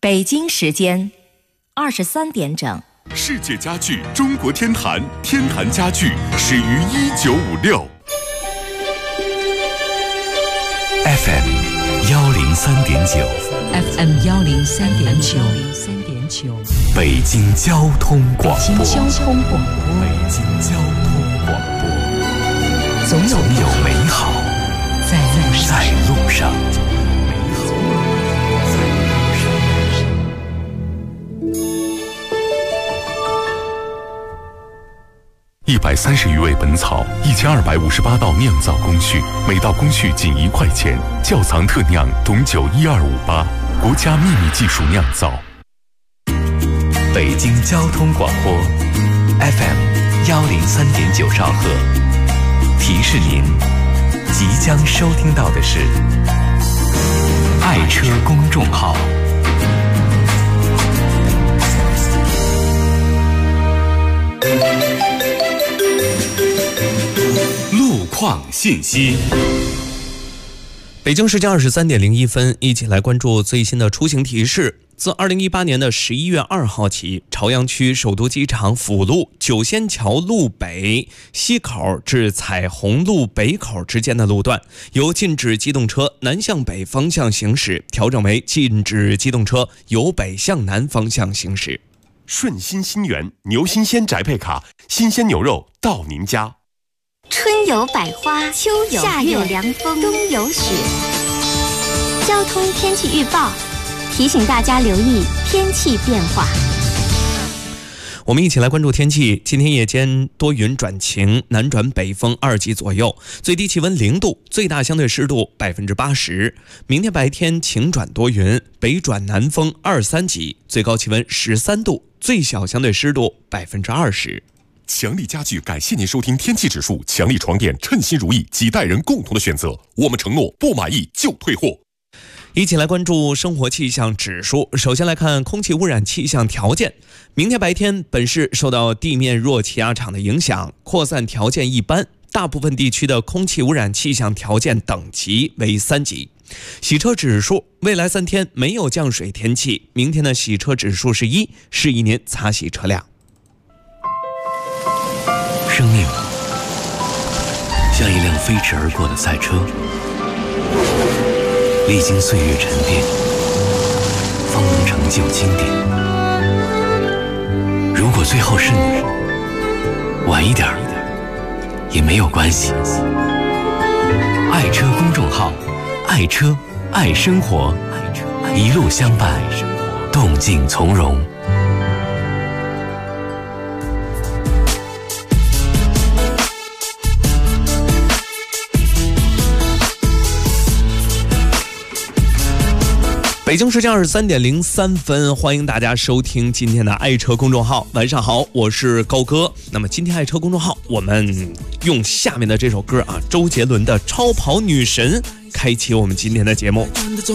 北京时间23点整。 世界家具中国天坛，天坛家具始于1956。 FM 103.9 FM 103.9 北京交通广播。 北京交通广播。 北京交通广播。 总有美好在路上。 130余味本草，1258道酿造工序，每道工序仅1块钱。窖藏特酿董酒12588，国家秘密技术酿造。 北京交通广播 FM 103.9兆赫，提示您即将收听到的是爱车公众号。路况信息。 北京时间23点01分，一起来关注最新的出行提示。自2018年的11月2号起，朝阳区首都机场辅路九仙桥路北西口至彩虹路北口之间的路段，由禁止机动车南向北方向行驶调整为禁止机动车由北向南方向行驶。 顺心新源牛新鲜宅配卡，新鲜牛肉到您家。 春有百花，秋有夏有凉风，冬有雪。交通天气预报提醒大家留意天气变化。 我们一起来关注天气。今天夜间多云转晴，南转北风2级左右，最低气温0度，最大相对湿度80%。明天白天晴转多云，北转南风2-3级，最高气温13度，最小相对湿度20%。 强力家具感谢您收听天气指数，强力床垫称心如意，几代人共同的选择，我们承诺不满意就退货。 一起来关注生活气象指数。首先来看空气污染气象条件。明天白天本市受到地面弱气压场的影响，扩散条件一般，大部分地区的空气污染气象条件等级为3级。洗车指数，未来3天没有降水天气，明天的洗车指数是1，适宜您擦洗车辆。 生命像一辆飞驰而过的赛车，历经岁月沉淀，方能成就经典。如果最后是你，晚一点也没有关系。爱车公众号，爱车爱生活，一路相伴，动静从容。 北京时间23点03分，欢迎大家收听今天的爱车公众号。晚上好，我是高哥。那么今天爱车公众号，我们用下面的这首歌啊，周杰伦的《超跑女神》开启我们今天的节目。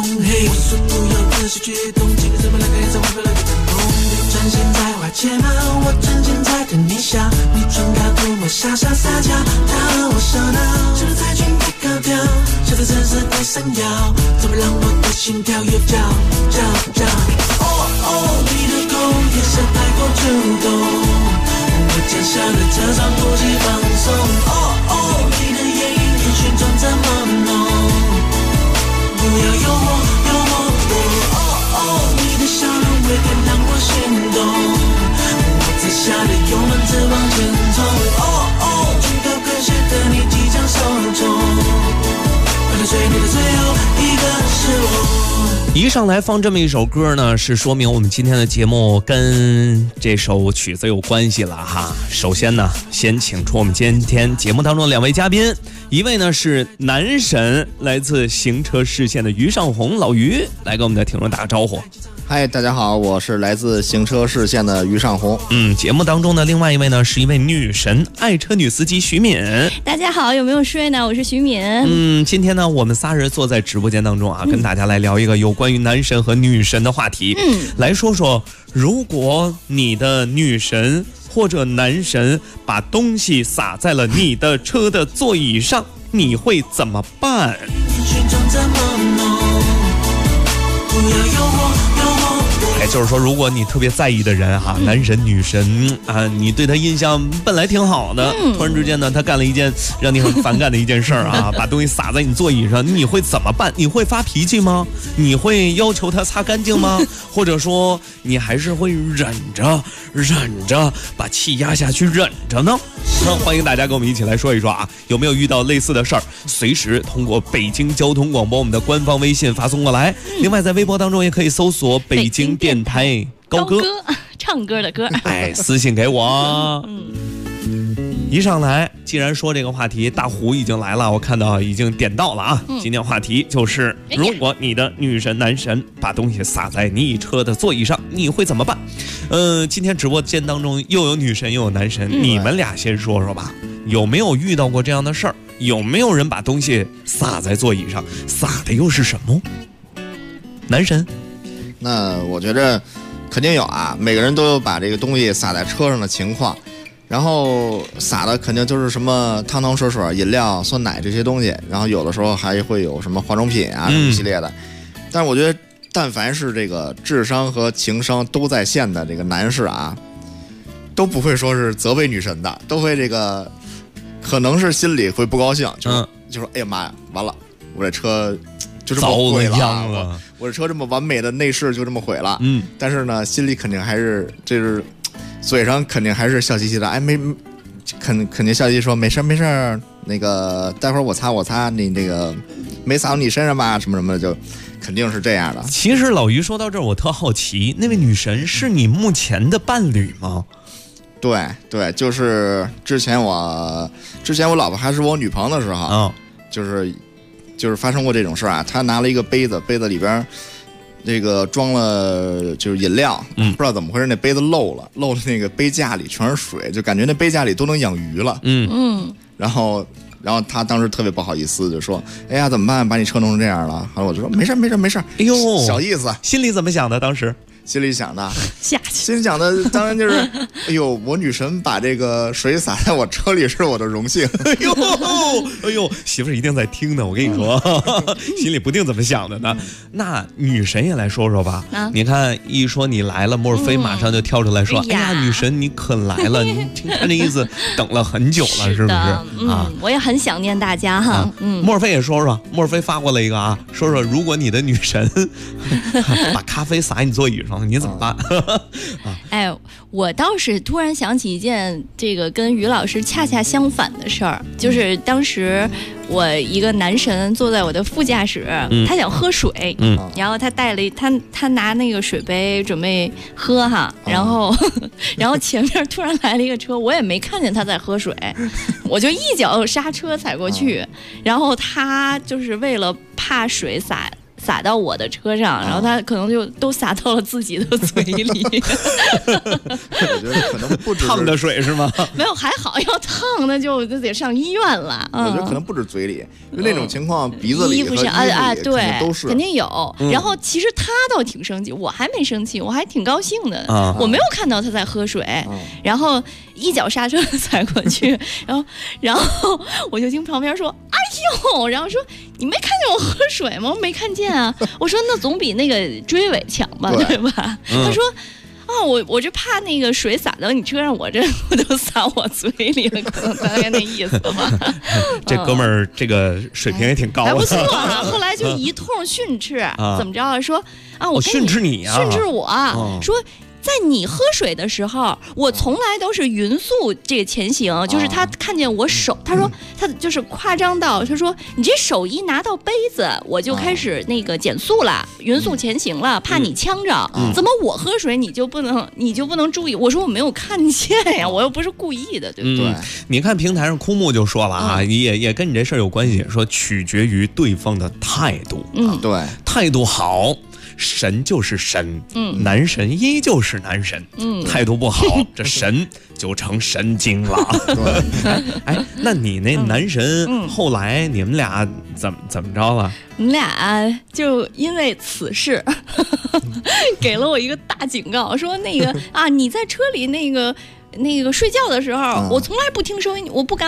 睫毛，我真心在跟你笑，你唇膏涂抹傻傻撒娇，他我手脑，是在裙摆高挑，笑得真是太闪耀，怎么让我的心跳又跳跳跳？哦哦，你的口眼神太过触动，我肩上的这张呼吸放松。哦哦，你的眼影烟熏妆这么浓，不要诱惑诱惑我。哦哦，你的笑容会更让我心动。在下的油门只往前冲，哦哦，举头可见的你即将受宠，为了追你的最后一个是我。 一上来放这么一首歌呢，是说明我们今天的节目跟这首曲子有关系了哈。首先呢，先请出我们今天节目当中的2位嘉宾，一位呢是男神，来自行车视线的于尚红，老于，来给我们的听众打个招呼。 嗨，大家好，我是来自行车视线的于尚红。 节目当中的另外一位呢，是一位女神，爱车女司机徐敏。 大家好，有没有睡呢？我是徐敏。 今天呢，我们仨人坐在直播间当中啊，跟大家来聊一个有关于男神和女神的话题。来说说，如果你的女神或者男神把东西撒在了你的车的座椅上，你会怎么办？不要诱惑诱惑我。 就是说，如果你特别在意的人哈，男神女神啊，你对他印象本来挺好的，突然之间呢，他干了一件让你很反感的一件事儿啊，把东西撒在你座椅上，你会怎么办？你会发脾气吗？你会要求他擦干净吗？或者说你还是会忍着把气压下去忍着呢？欢迎大家跟我们一起来说一说啊，有没有遇到类似的事儿？随时通过北京交通广播我们的官方微信发送过来。另外在微博当中也可以搜索北京电台高歌， 唱歌的歌， 私信给我。一上来，既然说这个话题，大胡已经来了，我看到已经点到了啊。今天话题就是，如果你的女神男神把东西撒在你车的座椅上，你会怎么办？今天直播间当中又有女神又有男神，你们俩先说说吧，有没有遇到过这样的事儿？有没有人把东西撒在座椅上？撒的又是什么？男神？ 那我觉着肯定有啊，每个人都有把这个东西撒在车上的情况。然后撒的肯定就是什么汤汤水水、饮料、酸奶这些东西，然后有的时候还会有什么化妆品啊什么一系列的。但是我觉得，但凡是这个智商和情商都在线的这个男士啊，都不会说是责备女神的，都会这个，可能是心里会不高兴，就说哎呀妈呀，完了，我这车就这么毁了，我这车这么完美的内饰就这么毁了。但是呢，心里肯定还是就是嘴上肯定还是笑嘻嘻的，哎肯定笑嘻嘻说没事没事，那个待会儿我擦，你那个没撒到你身上吧，什么什么的，就肯定是这样的。 其实老于说到这儿，我特好奇，那位女神是你目前的伴侣吗？ 对，就是之前我老婆还是我女朋友的时候，就是发生过这种事啊。她拿了一个杯子里边这个装了就是饮料，不知道怎么回事，那杯子漏了那个杯架里全是水，就感觉那杯架里都能养鱼了。然后他当时特别不好意思，就说：“哎呀，怎么办？把你车弄成这样了。”然后我就说：“没事。”哎呦，小意思。 心里怎么想的？当时心里想的， 心里想的当然就是，哎呦，我女神把这个水洒在我车里是我的荣幸。 哎呦，媳妇儿一定在听呢，我跟你说，心里不定怎么想的呢。那女神也来说说吧。你看一说你来了，莫尔菲马上就跳出来说：“哎呀，女神你可来了！你听看这意思，等了很久了，是不是？” 啊，我也很想念大家哈。 莫尔菲也说说，莫尔菲发过来一个啊，说说如果你的女神把咖啡洒你座椅上，你怎么办？ 哎，我倒是突然想起一件这个跟于老师恰恰相反的事儿，就是当时我一个男神坐在我的副驾驶，他想喝水，然后他带了他拿那个水杯准备喝哈，然后前面突然来了一个车，我也没看见他在喝水，我就一脚刹车踩过去，然后他就是为了怕水洒到我的车上，然后他可能就都洒到了自己的嘴里。 我觉得可能不止烫的水是吗？ 没有，还好，要烫那就得上医院了。 我觉得可能不止嘴里，因为那种情况鼻子里、 衣服上对， 都是肯定有。然后其实他倒挺生气，我还没生气，我还挺高兴的。我没有看到他在喝水，然后一脚刹车踩过去，然后我就听旁边说：“哎呦！”然后说：“你没看见我喝水吗？”我没看见啊。我说：“那总比那个追尾强吧，对吧？”他说：“啊，我这怕那个水洒到你车上，我都洒我嘴里了，可能大概那意思吧。” 这哥们儿这个水平也挺高的， 还不错啊。后来就一通训斥，怎么着？说啊，我训斥你啊， 训斥我，说。在你喝水的时候，我从来都是匀速这个前行，就是他看见我手，他说他就是夸张到，他说你这手一拿到杯子，我就开始那个减速了，匀速前行了，怕你呛着。怎么我喝水你就不能注意？我说我没有看见呀，我又不是故意的，对不对？ 你看平台上枯木就说了啊，也跟你这事儿有关系，说取决于对方的态度。 对， 态度好。神就是神，男神依旧是男神，态度不好，这神就成神经了。哎，那你那男神后来你们俩怎么着了？ 我们俩就因为此事给了我一个大警告，说那个啊，你在车里那个睡觉的时候，我从来不听收音，我不敢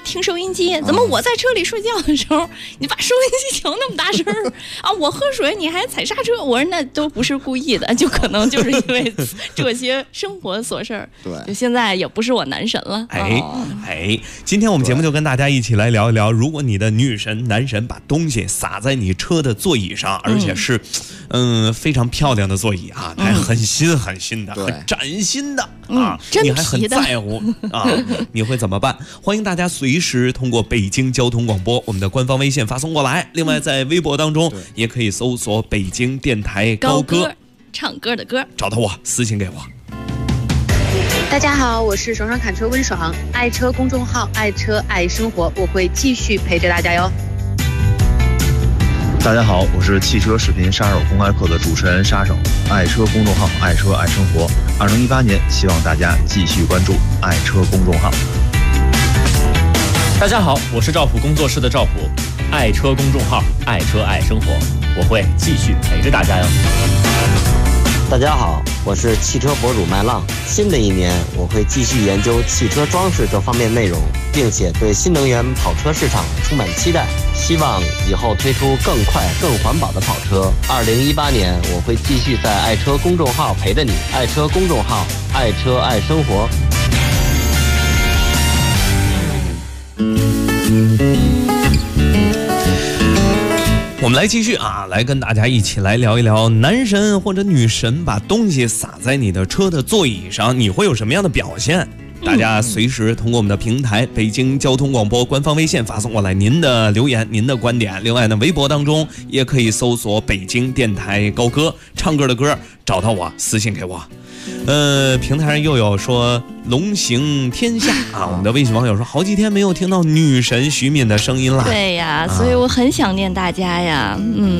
听收音机，怎么我在车里睡觉的时候，你把收音机调那么大声啊？我喝水你还踩刹车？我说那都不是故意的，就可能就是因为这些生活琐事儿。 对， 就现在也不是我男神了。 今天我们节目就跟大家一起来聊一聊，如果你的女神、男神把东西撒在你车的座椅上，而且是非常漂亮的座椅啊，它还很新很新的，很崭新的啊，你还很在乎啊，你会怎么办？欢迎大家随时通过北京交通广播我们的官方微信发送过来，另外在微博当中也可以搜索北京电台高歌， 唱歌的歌， 找到我私信给我。 大家好，我是爽爽侃车温爽，爱车公众号爱车爱生活，我会继续陪着大家哟。 大家好，我是汽车视频杀手公开课的主持人杀手，爱车公众号爱车爱生活。2018年，希望大家继续关注爱车公众号。 大家好，我是赵普工作室的赵普，爱车公众号爱车爱生活，我会继续陪着大家哟。 大家好，我是汽车博主麦浪。新的一年，我会继续研究汽车装饰这方面内容，并且对新能源跑车市场充满期待，希望以后推出更快、更环保的跑车。2018年，我会继续在爱车公众号陪着你，爱车公众号，爱车爱生活。 我们来继续啊，来跟大家一起来聊一聊，男神或者女神把东西撒在你的车的座椅上，你会有什么样的表现？大家随时通过我们的平台北京交通广播官方微信发送过来您的留言、您的观点。另外呢，微博当中也可以搜索北京电台高歌，唱歌的歌，找到我私信给我。平台上又有说龙行天下啊，我们的微信网友说好几天没有听到女神徐敏的声音了。 对呀，所以我很想念大家呀，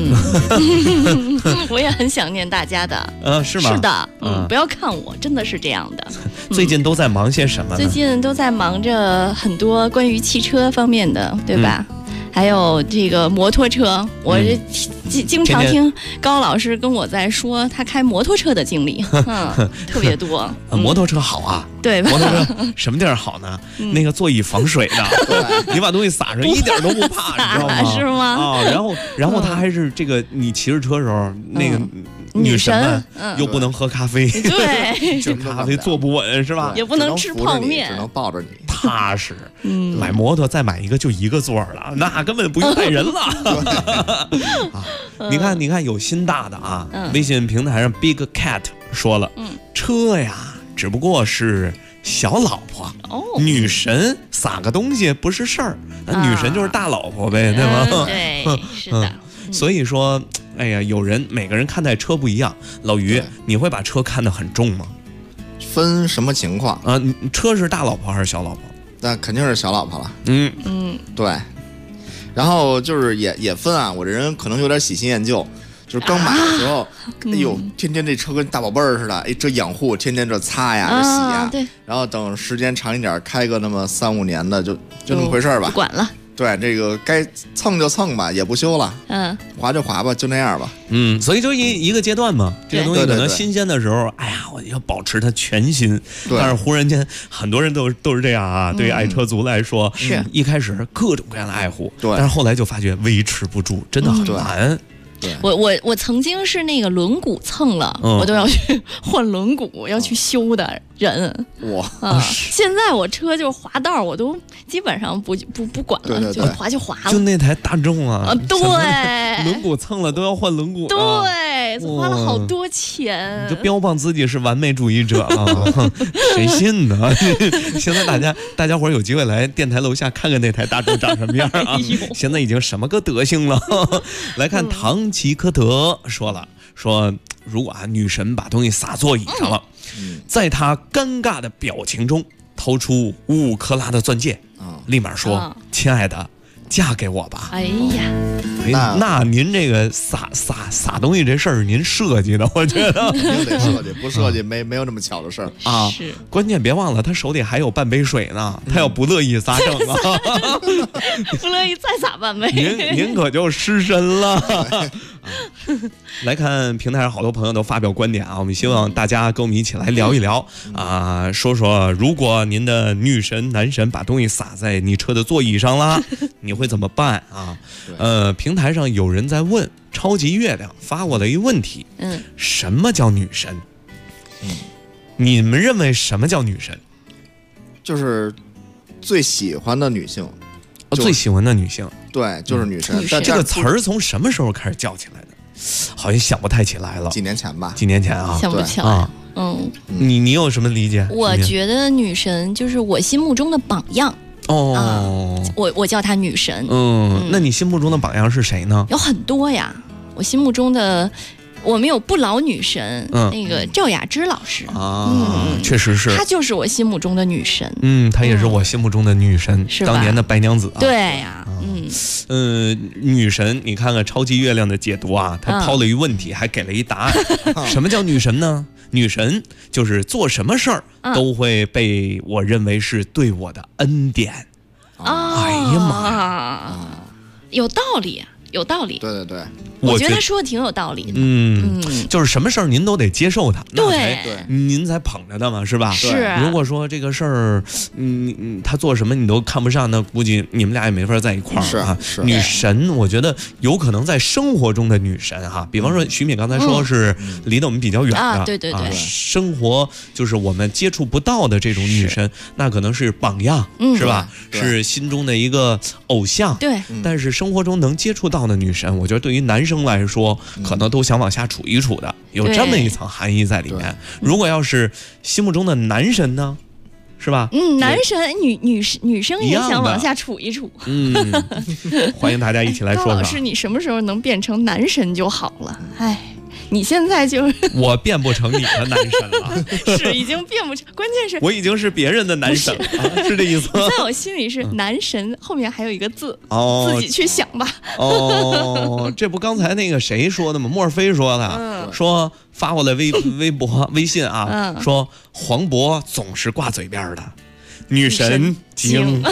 我也很想念大家的。 是吗？ 是的，不要看我，真的是这样的。 最近都在忙些什么呢？ 最近都在忙着很多关于汽车方面的，对吧？还有这个摩托车，我经常听高老师跟我在说他开摩托车的经历，特别多。 摩托车好啊， 对吧？ 摩托车什么地儿好呢？那个座椅防水的，你把东西撒上一点都不怕，你知道吗？ 是吗？ 啊，然后他还是这个，你骑着车的时候，那个女神们又不能喝咖啡， 对， 就咖啡坐不稳是吧？ 也不能吃泡面， 只能抱着你， 踏实。买摩托再买一个就一个座了，那根本不用带人了。你看有心大的啊，微信平台上 Big Cat 说了，车呀只不过是小老婆，女神撒个东西不是事儿，女神就是大老婆呗，对吗？ 对，是的。 所以说，哎呀，每个人看待车不一样。老于，你会把车看得很重吗？ 分什么情况啊？车是大老婆还是小老婆？ 那肯定是小老婆了。对。然后就是也分啊，我这人可能有点喜新厌旧，就是刚买的时候，哎呦，天天这车跟大宝贝儿似的，哎，这养护天天这擦呀，这洗呀， 对。 然后等时间长一点，开个那么3-5年的，就那么回事吧。 不管了。 对，这个该蹭就蹭吧，也不修了，滑就滑吧，就那样吧。 所以就一个阶段嘛，这个东西可能新鲜的时候，哎呀，我要保持它全新。但是忽然间，很多人都是这样啊。对于爱车族来说， 是一开始各种各样的爱护， 对， 但是后来就发觉维持不住，真的很难。 我曾经是那个轮毂蹭了，我都要去换轮毂，要去修的人。现在我车就是滑道，我都基本上不管了，就滑就滑了。 就那台大众啊， 对， 轮毂蹭了都要换轮毂， 对，花了好多钱。 你就标榜自己是完美主义者啊，谁信呢？现在大家伙有机会来电台楼下看看那台大众长什么样啊！现在已经什么个德行了？来看唐吉诃德说，如果女神把东西撒座椅上了，在她尴尬的表情中掏出5克拉的钻戒，立马说：“亲爱的，嫁给我吧。” 哎呀， 那您这个撒东西这事儿，您设计的，我觉得肯定得设计，不设计没有那么巧的事儿啊。 是， 关键别忘了，他手里还有半杯水呢，他要不乐意咋整啊？ 不乐意再撒半杯， 您可就失身了。 来看平台上好多朋友都发表观点啊，我们希望大家跟我们一起来聊一聊啊，说说如果您的女神男神把东西洒在你车的座椅上了，你会怎么办啊？平台上有人在问，超级月亮发过了一个问题，什么叫女神？你们认为什么叫女神？ 就是最喜欢的女性， 最喜欢的女性， 对，就是女神。 但这个词儿从什么时候开始叫起来的？好像想不太起来了。 几年前吧。 几年前啊， 想不起来。 你有什么理解？ 我觉得女神就是我心目中的榜样。我叫她女神。 那你心目中的榜样是谁呢？ 有很多呀，我心目中的。我们有不老女神，那个赵雅芝老师确实是， 她就是我心目中的女神。 她也是我心目中的女神，当年的白娘子啊。 对呀， 女神，你看看超级月亮的解读啊，他抛了一问题，还给了一答案。什么叫女神呢？女神就是做什么事儿都会被我认为是对我的恩典。哎呀妈呀， 有道理。有道理， 对对对， 我觉得他说的挺有道理的。 就是什么事儿您都得接受它， 对， 您才捧着的嘛，是吧？ 是。 如果说这个事儿，他做什么你都看不上，那估计你们俩也没法在一块儿啊。 是。 女神，我觉得有可能在生活中的女神哈，比方说徐敏刚才说是离得我们比较远的， 对对对， 生活就是我们接触不到的这种女神，那可能是榜样，是吧？是心中的一个偶像。 对。 但是生活中能接触到的女神，我觉得对于男生来说，可能都想往下处一处的，有这么一层含义在里面。如果要是心目中的男神呢，是吧？ 男神女生也想往下处一处。 欢迎大家一起来说说。 高老师，你什么时候能变成男神就好了？哎。你现在就是我变不成你的男神了， 是已经变不成，关键是我已经是别人的男神了，是这意思吗？ 在我心里是男神，后面还有一个字，自己去想吧。 这不刚才那个谁说的吗？莫尔菲说的，说发过来微博、微信啊，说黄渤总是挂嘴边的，女神精。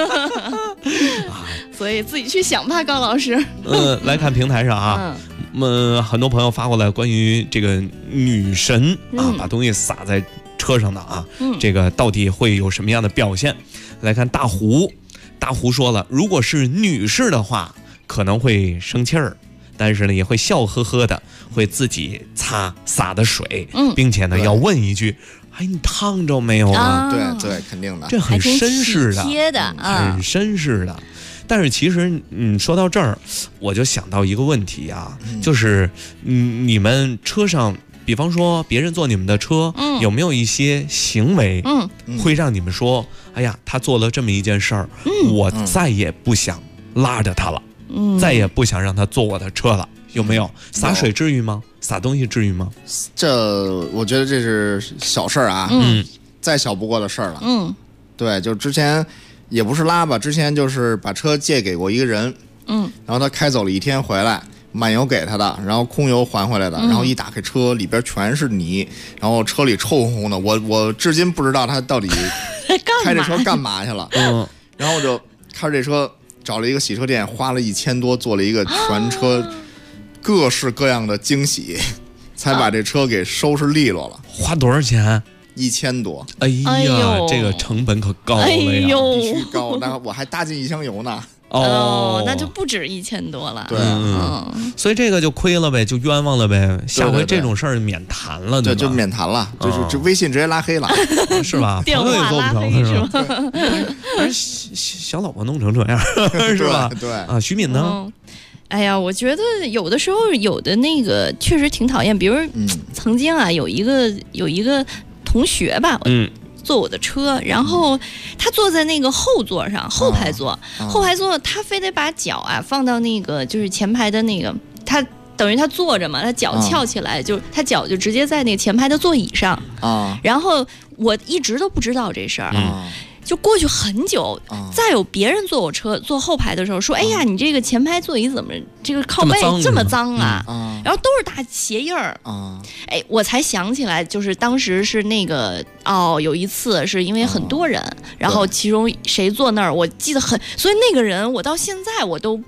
所以自己去想吧，高老师。 来看平台上啊。很多朋友发过来关于这个女神啊，把东西洒在车上的啊，这个到底会有什么样的表现？来看大胡说了，如果是女士的话，可能会生气儿，但是呢也会笑呵呵的，会自己擦洒的水，并且呢要问一句：“哎，你烫着没有啊？” 对，肯定的， 这很绅士的， 很绅士的。但是其实，说到这儿，我就想到一个问题啊，就是你们车上，比方说别人坐你们的车，有没有一些行为，会让你们说，哎呀，他做了这么一件事儿，我再也不想拉着他了，再也不想让他坐我的车了，有没有？洒水至于吗？洒东西至于吗？ 我觉得这是小事儿啊，再小不过的事儿了。对，就之前。也不是拉吧，之前就是把车借给过一个人，然后他开走了一天回来，满油给他的，然后空油还回来的，然后一打开车里边全是泥，然后车里臭烘烘的，我至今不知道他到底开这车干嘛去了。然后我就开着这车找了一个洗车店，花了1000多做了一个全车各式各样的惊洗，才把这车给收拾利落了。 花多少钱 ？1000多。 哎呀，这个成本可高了呀， 必须高。那我还搭进1箱油呢。 那就不止1000多了。 对， 所以这个就亏了呗，就冤枉了呗。下回这种事儿免谈了， 对，就免谈了，就微信直接拉黑了， 是吧？ 电话拉黑是吧？ 而小老婆弄成这样，是吧？ 对啊，徐敏呢？ 哎呀，我觉得有的时候有的那个确实挺讨厌，比如曾经啊，有一个同学吧，坐我的车，然后他坐在那个后座上，后排座，他非得把脚啊放到那个就是前排的那个，他等于他坐着嘛，他脚翘起来，就他脚就直接在那个前排的座椅上啊。然后我一直都不知道这事儿啊。就过去很久，再有别人坐我车坐后排的时候说：“哎呀，你这个前排座椅怎么这个靠背这么脏啊？”然后都是大鞋印儿啊。哎，我才想起来，就是当时是那个有一次是因为很多人，然后其中谁坐那儿，我记得很，所以那个人我到现在我都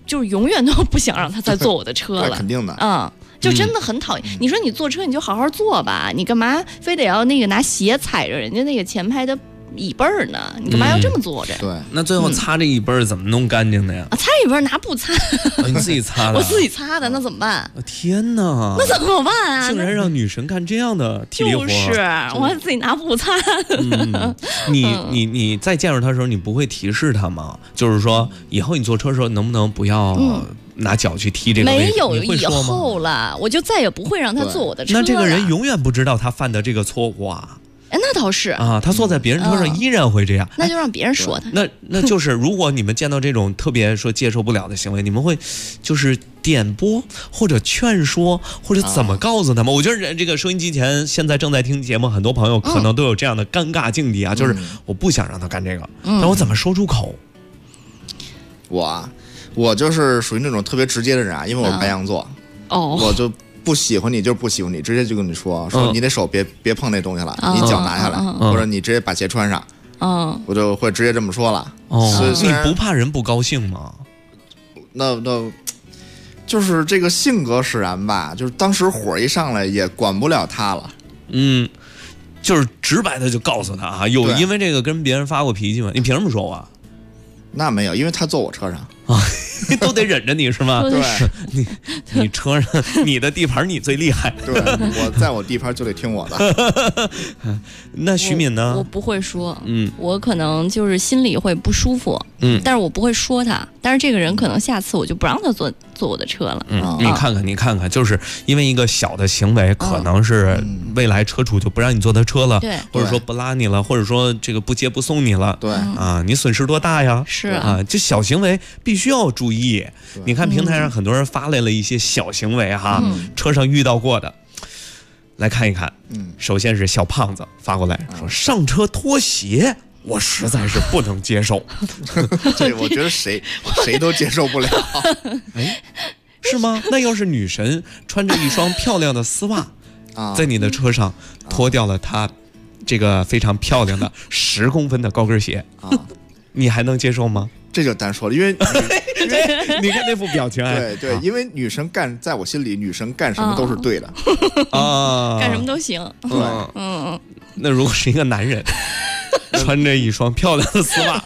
就是永远都不想让他再坐我的车了。 肯定的， 就真的很讨厌。你说你坐车你就好好坐吧，你干嘛非得要那个拿鞋踩着人家那个前排的椅背儿呢？你干嘛要这么坐着？ 对， 那最后擦这椅背儿怎么弄干净的呀？ 擦椅背儿拿布擦， 你自己擦的？ 我自己擦的，那怎么办？ 天哪， 那怎么办啊？ 竟然让女神干这样的体力活， 就是我还自己拿布擦。 你在见着他的时候，你不会提示他吗？就是说以后你坐车的时候能不能不要拿脚去踢这个位置？ 没有以后了，我就再也不会让他坐我的车了。 那这个人永远不知道他犯的这个错误啊。 那倒是啊，他坐在别人车上依然会这样， 那就让别人说他。 那就是如果你们见到这种特别说接受不了的行为，你们会就是点拨或者劝说或者怎么告诉他们？我觉得这个收音机前现在正在听节目很多朋友可能都有这样的尴尬境地啊，就是我不想让他干这个，但我怎么说出口？ 我就是属于那种特别直接的人啊，因为我是白羊座，我就不喜欢你就是不喜欢你，直接就跟你说你的手别碰那东西了，你脚拿下来，或者你直接把鞋穿上，我就会直接这么说了。 你不怕人不高兴吗？ 那就是这个性格使然吧，就是当时火一上来也管不了他了。 就是直白的就告诉他啊，有因为这个跟别人发过脾气吗？你凭什么说我？ 那没有，因为他坐我车上啊，都得忍着你是吗？ 对， 你车上你的地盘你最厉害， 对，我在我地盘就得听我的。 那徐敏呢？ 我不会说，我可能就是心里会不舒服，但是我不会说他。但是这个人可能下次我就不让他坐我的车了。 你看看，就是因为一个小的行为，可能是未来车主就不让你坐他车了，或者说不拉你了，或者说这个不接不送你了， 对啊，你损失多大呀？ 是啊，这小行为必须要注意。你看平台上很多人发来了一些小行为哈，车上遇到过的，来看一看。首先是小胖子发过来说，上车脱鞋，我实在是不能接受。 这我觉得谁都接受不了。 哎，是吗？那要是女神穿着一双漂亮的丝袜，在你的车上脱掉了她这个非常漂亮的10公分的高跟鞋啊，你还能接受吗？ 这就单说了，因为你看那副表情， 对，因为女神在我心里，女神干什么都是对的啊， 干什么都行。 对， 那如果是一个男人穿着一双漂亮的丝袜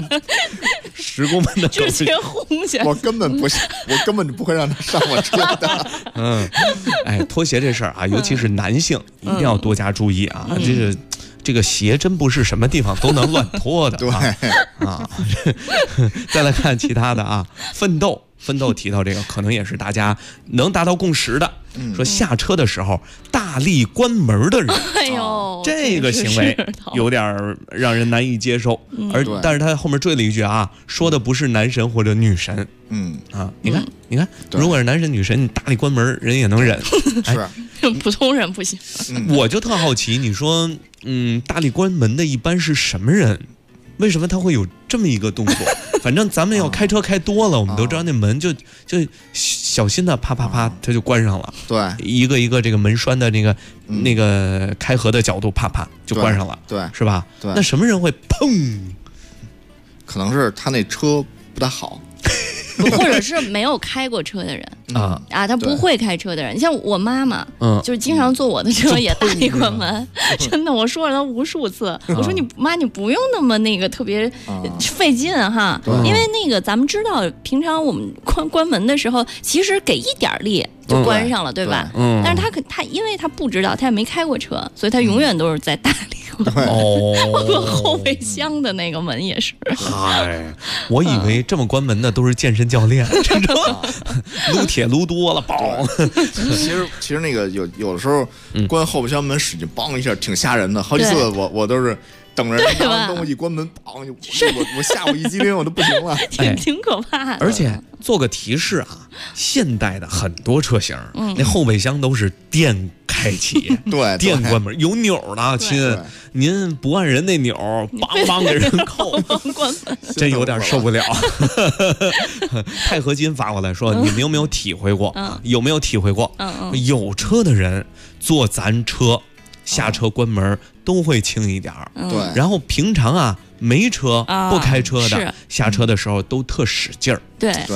，10公分的高跟鞋， 轰下， 我根本就不会让他上我车的。 脱鞋这事儿啊，尤其是男性一定要多加注意啊，这个鞋真不是什么地方都能乱脱的。 对啊，再来看其他的啊，奋斗提到这个，可能也是大家能达到共识的。说下车的时候大力关门的人， 哎呦， 这个行为有点让人难以接受。但是他后面缀了一句啊，说的不是男神或者女神。你看，如果是男神女神，你大力关门，人也能忍。 是， 普通人不行。 我就特好奇，你说，大力关门的一般是什么人？为什么他会有这么一个动作？反正咱们要开车开多了，我们都知道那门就小心的啪啪啪，它就关上了。 对， 一个这个门栓的那个开合的角度，啪啪就关上了。 对， 是吧？ 对。 那什么人会砰？ 可能是他那车不大好。 或者是没有开过车的人他不会开车的人，像我妈妈，就是经常坐我的车也大力关门，真的，我说了她无数次，我说你不用那么那个特别费劲哈，因为那个咱们知道，平常我们关门的时候，其实给一点力就关上了，对吧？但是他因为他不知道，他也没开过车，所以他永远都是在大力。包括后备箱的那个门也是。 我以为这么关门的都是健身教练，撸铁撸多了，嘣。 其实那个有的时候关后备箱门使劲梆一下，挺吓人的。好几次我都是等着拿完东西关门，梆，我吓我一激灵，我都不行了， 挺可怕的。 而且做个提示啊，现代的很多车型，那后备箱都是电开启， 对， 电关门有钮的，亲，您不按人那钮，梆梆给人扣，真有点受不了。钛合金发过来说，你们有没有体会过？有没有体会过？有车的人坐咱车下车关门都会轻一点儿， 对。 然后平常啊没车不开车的下车的时候都特使劲儿， 对。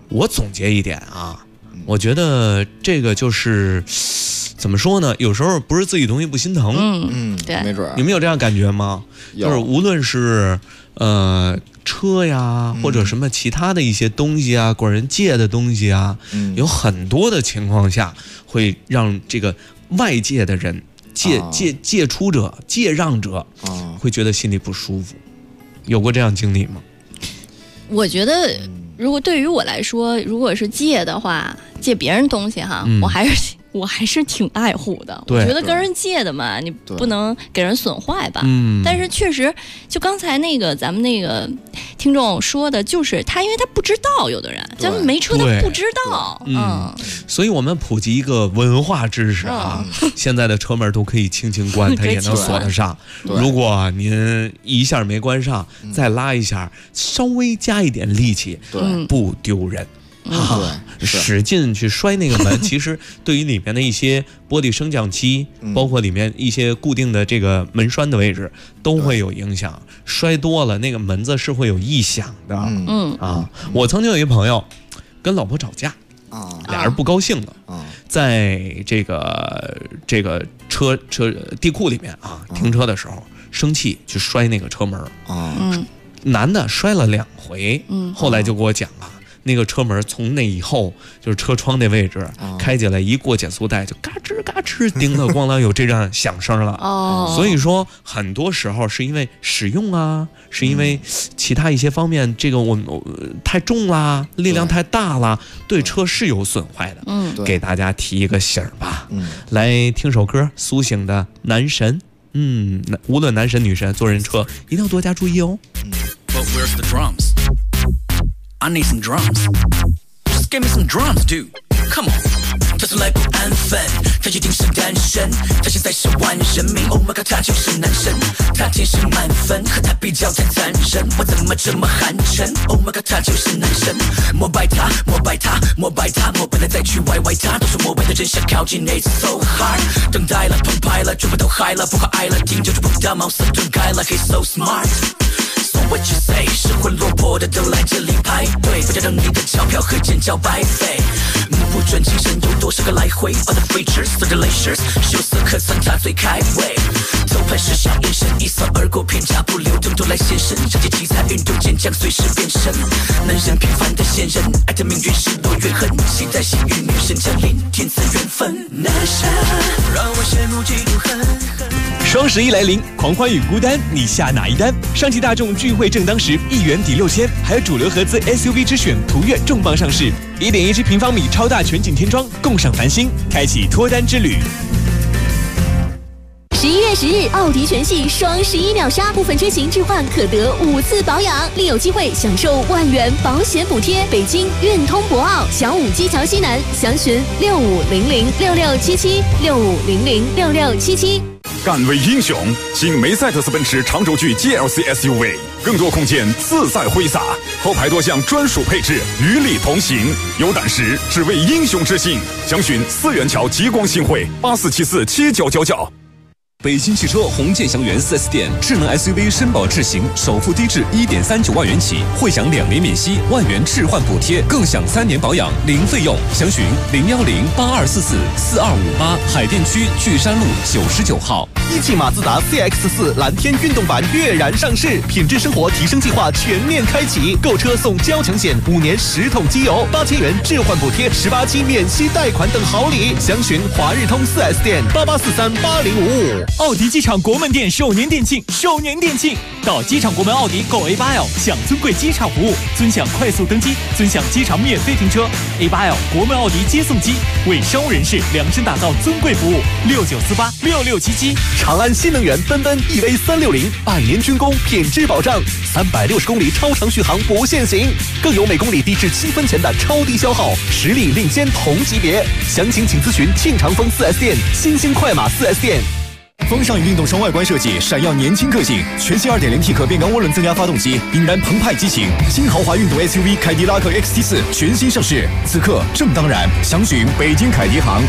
我总结一点啊，我觉得这个就是怎么说呢？有时候不是自己东西不心疼， 对， 没准。 你们有这样感觉吗？就是无论是车呀，或者什么其他的一些东西啊，管人借的东西啊，有很多的情况下会让这个外界的人借出者、借让者会觉得心里不舒服。有过这样经历吗？ 我觉得，如果对于我来说，如果是借的话，借别人东西哈，我还是挺爱护的。我觉得跟人借的嘛，你不能给人损坏吧。但是确实，就刚才那个咱们那个听众说的，就是他，因为他不知道，有的人咱们没车他不知道。 所以我们普及一个文化知识啊，现在的车门都可以轻轻关，它也能锁得上。如果您一下没关上，再拉一下，稍微加一点力气，不丢人。使劲去摔那个门，其实对于里面的一些玻璃升降机，包括里面一些固定的这个门栓的位置，都会有影响。摔多了，那个门子是会有异响的。我曾经有一朋友跟老婆吵架，俩人不高兴了，在这个车地库里面啊，停车的时候生气去摔那个车门。男的摔了2回，后来就给我讲了。那个车门从那以后就是车窗那位置开起来，一过减速带就嘎吱嘎吱叮了咣啷有这样响声了。所以说很多时候是因为使用啊，是因为其他一些方面，这个我太重啦，力量太大啦，对车是有损坏的。给大家提一个醒吧。来听首歌，苏醒的男神。无论男神女神，坐人车一定要多加注意哦。 I need some drums. Just give me some drums, dude. Come on. 他从来不安分，他一定是单身，他现在是万人迷。Oh my god， 他就是男神，他天生满分，和他比较太残忍，我怎么这么寒碜 ？Oh my god， 他就是男神，膜拜他，膜拜他，膜拜他，膜拜了再去歪歪他，都是膜拜的人想靠近 ，It's so hard。等待了，澎湃了，全部都嗨了，不好爱了，听就不到茅塞顿开了 ，He's so smart。So what you say？ 失魂落魄的都来这里排队，不要让你的钞票和尖叫白费。目不转睛，神有多少个来回 ？All the features, so delicious， 羞涩可算他最开胃。偷拍时小眼神一扫而过，片甲不留，动作来现身。世界题材运动健将随时变身。男人平凡的仙人，爱的命运失落怨恨，期待幸运女神降临，天赐缘分。男神让我羡慕嫉妒恨。 双11来临，狂欢与孤单，你下哪一单？上汽大众聚会正当时，1元抵6000，还有主流合资 SUV 之选途岳重磅上市，1.17平方米超大全景天窗，共赏繁星，开启脱单之旅。 11月10日，奥迪全系双11秒杀，部分车型置换可得5次保养，另有机会享受万元保险补贴。北京运通博奥小武基桥西南，详询65006677，65006677。 敢为英雄，新梅赛德斯奔驰长轴距 GLC SUV， 更多空间自在挥洒，后排多项专属配置与你同行。有胆识，只为英雄之心。详询4元桥极光新汇84747999。 北京汽车红箭祥源 4S 店，智能 SUV 绅宝智行，首付低至1.39万元起，会享2年免息，1万元置换补贴，更享3年保养零费用。详询01082444258，海淀区巨山路99号。 一汽马自达 CX-4 蓝天运动版跃然上市，品质生活提升计划全面开启，购车送交强险，5年10桶机油，8000元置换补贴，18期免息贷款等好礼。详询华日通 4S 店88438055。 奥迪机场国门店首年店庆，到机场国门奥迪购 A8L， 享尊贵机场服务，尊享快速登机，尊享机场免费停车。A8L 国门奥迪接送机，为商务人士量身打造尊贵服务，69486677。 长安新能源奔奔 EV360，100年军工品质保障，360公里超长续航不限行，更有每公里低至7分钱的超低消耗，实力领先同级别。详情请咨询庆长丰 4S 店、新兴快马 4S 店。 风尚运动双外观设计，闪耀年轻个性。全新 2.0T 可变缸涡轮增压发动机，引燃澎湃激情。新豪华运动 SUV 凯迪拉克 XT4 全新上市，此刻正当然。详询北京凯迪行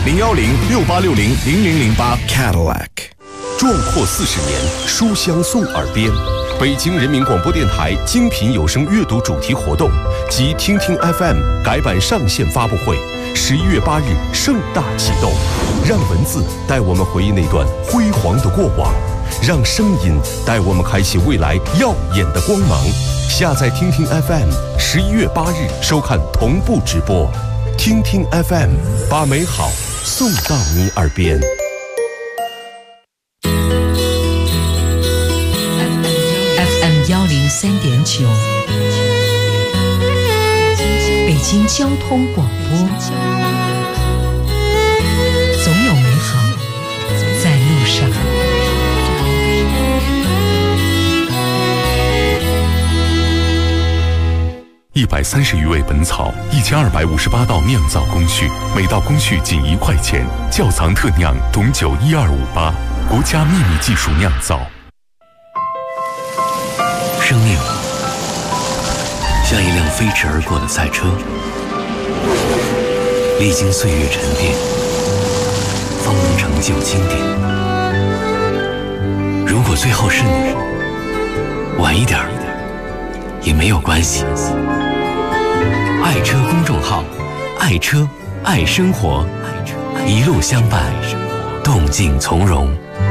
01068600008。 Cadillac， 壮阔40年，书香送耳边。 北京人民广播电台精品有声阅读主题活动及听听 FM 改版上线发布会，11月8日盛大启动。让文字带我们回忆那段辉煌的过往，让声音带我们开启未来耀眼的光芒。下载听听 FM，11月8日收看同步直播。听听 FM， 把美好送到你耳边。 103.9，北京交通广播，总有美好在路上。 130余味本草，1258道酿造工序，每道工序仅1块钱。窖藏特酿董酒12588，国家秘密技术酿造。 生命像一辆飞驰而过的赛车，历经岁月沉淀，方能成就经典。如果最后是你，晚一点也没有关系。爱车公众号，爱车爱生活，一路相伴，动静从容。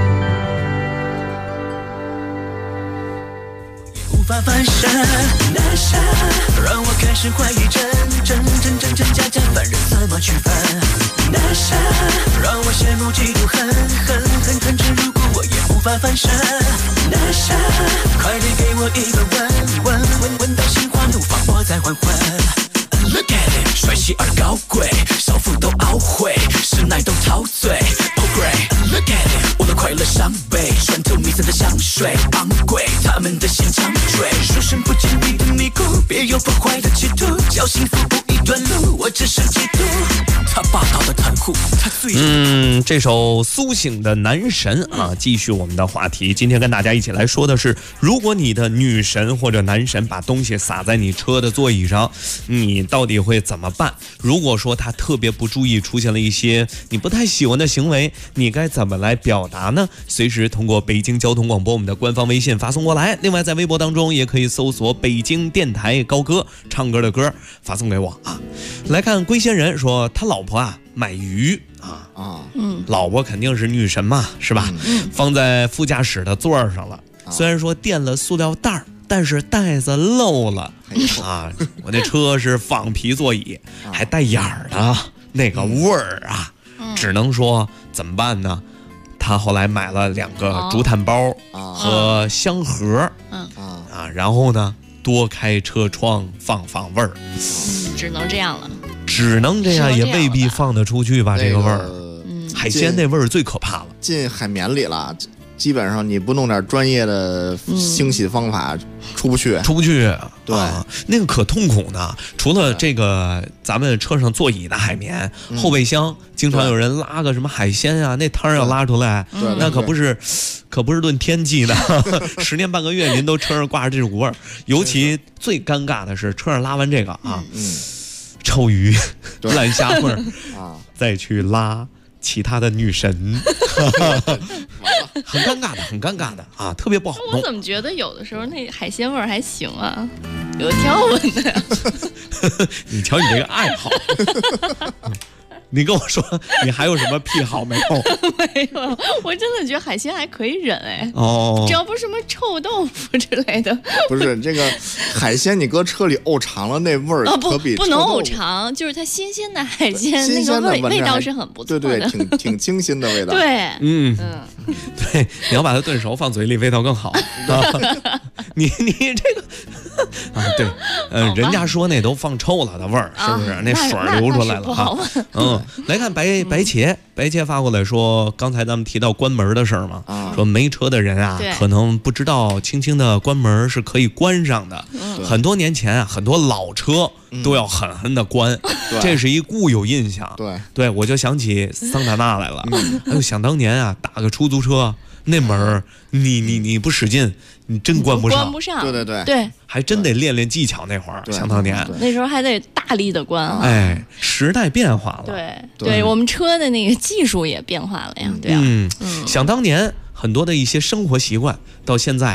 无法翻身，难舍，让我开始怀疑真假，凡人怎么区分？难舍，让我羡慕嫉妒恨，如果我也无法翻身。难舍，快点给我一个吻到心花怒放，我再还魂。Look at it， 帅气而高贵，少妇都懊悔，实奶都陶醉。Oh great，Look at it， 我的快乐伤悲，穿透迷散的香水，昂贵，他们的心肠坠，说声不经意的迷糊，别有破坏的企图，叫幸福不一段路，我只是嫉妒他霸道的袒护，他最这首苏醒的男神啊，继续我们的话题。今天跟大家一起来说的是，如果你的女神或者男神把东西撒在你车的座椅上，你到底会怎么办？如果说他特别不注意，出现了一些你不太喜欢的行为，你该怎么来表达呢？随时通过北京交通广播我们的官方微信发送过来。另外在微博当中也可以搜索北京电台高歌，唱歌的歌发送给我啊。来看龟仙人说，他老婆啊买鱼老婆肯定是女神嘛，是吧？放在副驾驶的座上了，虽然说垫了塑料袋，但是袋子漏了啊！我那车是仿皮座椅，还带眼儿的，那个味儿啊，只能说怎么办呢？他后来买了2个竹炭包和香盒然后呢多开车窗放味儿， 只能这样了。 只能这样，也未必放得出去吧？这个味儿，海鲜那味儿最可怕了。 进海绵里了，基本上你不弄点专业的清洗方法，出不去。 对、那个可痛苦呢。除了这个咱们车上座椅的海绵，后备箱经常有人拉个什么海鲜啊，那汤要拉出来，那可不是论天际的，10年半个月您都车上挂着这股味儿。尤其最尴尬的是车上拉完这个啊，臭鱼烂虾味儿再去拉其他的女神很尴尬的啊，特别不好弄。 我怎么觉得有的时候那海鲜味儿还行啊，有挺好闻的呀。 你瞧你这个爱好你跟我说你还有什么癖好没有？ 没有，我真的觉得海鲜还可以忍哎。只要不是什么臭豆腐之类的。 不是这个海鲜，你搁车里沤长了，那味儿可比不能沤长，就是它新鲜的海鲜那个味道是很不错的。 对，挺清新的味道。 对， 对，你要把它炖熟放嘴里，味道更好。你这个对，人家说那都放臭了的味儿，是不是？那水流出来了哈。来看白茄发过来说，刚才咱们提到关门的事儿嘛，说没车的人啊，可能不知道轻轻的关门是可以关上的。很多年前啊，很多老车都要狠狠的关，这是一固有印象。对，我就想起桑塔纳来了。还有想当年啊，打个出租车那门你不使劲，你真关不上。 对， 还真得练练技巧。那会儿想当年那时候还得大力的关啊。 时代变化了。 对，我们车的那个技术也变化了呀。对啊， 想当年很多的一些生活习惯，到现在啊，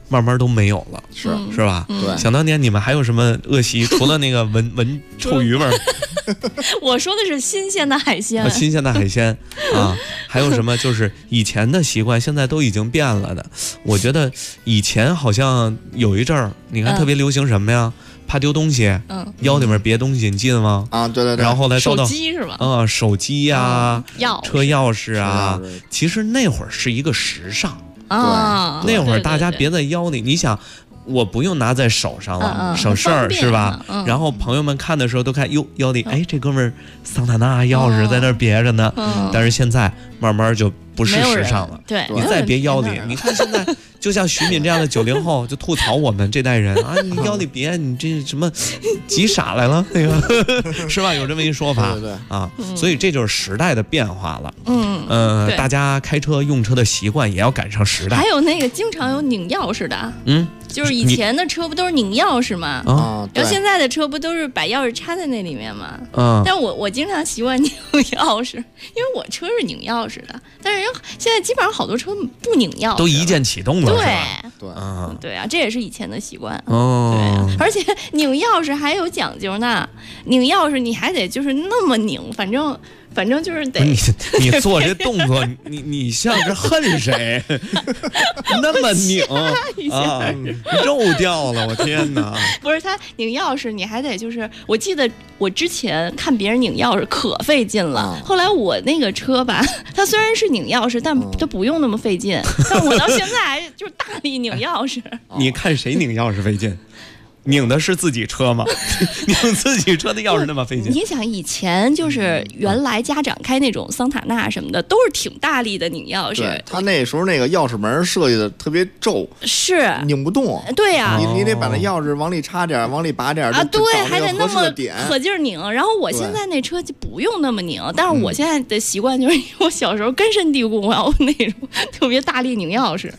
慢慢都没有了，是吧？ 对。 想当年你们还有什么恶习？除了那个闻臭鱼味儿， 我说的是新鲜的海鲜， 新鲜的海鲜啊，还有什么？就是以前的习惯，现在都已经变了的。我觉得以前好像有一阵儿，你看特别流行什么呀？怕丢东西，腰里面别东西，你记得吗？ 啊，对。 然后后来遭到手机是吧？ 手机呀、车钥匙啊， 对。 其实那会儿是一个时尚啊， 那会儿大家别在腰里，你想。我不用拿在手上了，省事儿是吧？然后朋友们看的时候都看，哟，腰里哎，这哥们儿桑塔纳钥匙在那儿别着呢。但是现在慢慢就不是时尚了。 对， 你再别腰里，你看现在就像徐敏这样的90后就吐槽我们这代人啊，你腰里别，你这什么急傻来了那个是吧？有这么一说法啊，所以这就是时代的变化了。大家开车用车的习惯也要赶上时代。 还有那个经常有拧钥匙的，就是以前的车不都是拧钥匙吗？然后现在的车不都是把钥匙插在那里面吗？但我经常习惯拧钥匙，因为我车是拧钥匙的，但是现在基本上好多车不拧钥匙， 都一键启动了。 对啊，这也是以前的习惯。对，而且拧钥匙还有讲究呢，拧钥匙你还得就是那么拧，反正就是得你做这动作，你像是恨谁？那么拧啊，肉掉了，我天哪！ 不是他拧钥匙，你还得就是，我记得我之前看别人拧钥匙可费劲了，后来我那个车吧，它虽然是拧钥匙，但它不用那么费劲，但我到现在还就是大力拧钥匙。 你看谁拧钥匙费劲？拧的是自己车吗？拧自己车的钥匙那么费劲？ 你想以前就是原来家长开那种桑塔纳什么的，都是挺大力的拧钥匙。 对，他那时候那个钥匙门设计的特别皱， 是拧不动。 对呀， 你得把那钥匙往里插点，往里拔点啊，对，还得那么可劲儿拧。然后我现在那车就不用那么拧，但是我现在的习惯就是，我小时候根深蒂固，我要那种特别大力拧钥匙。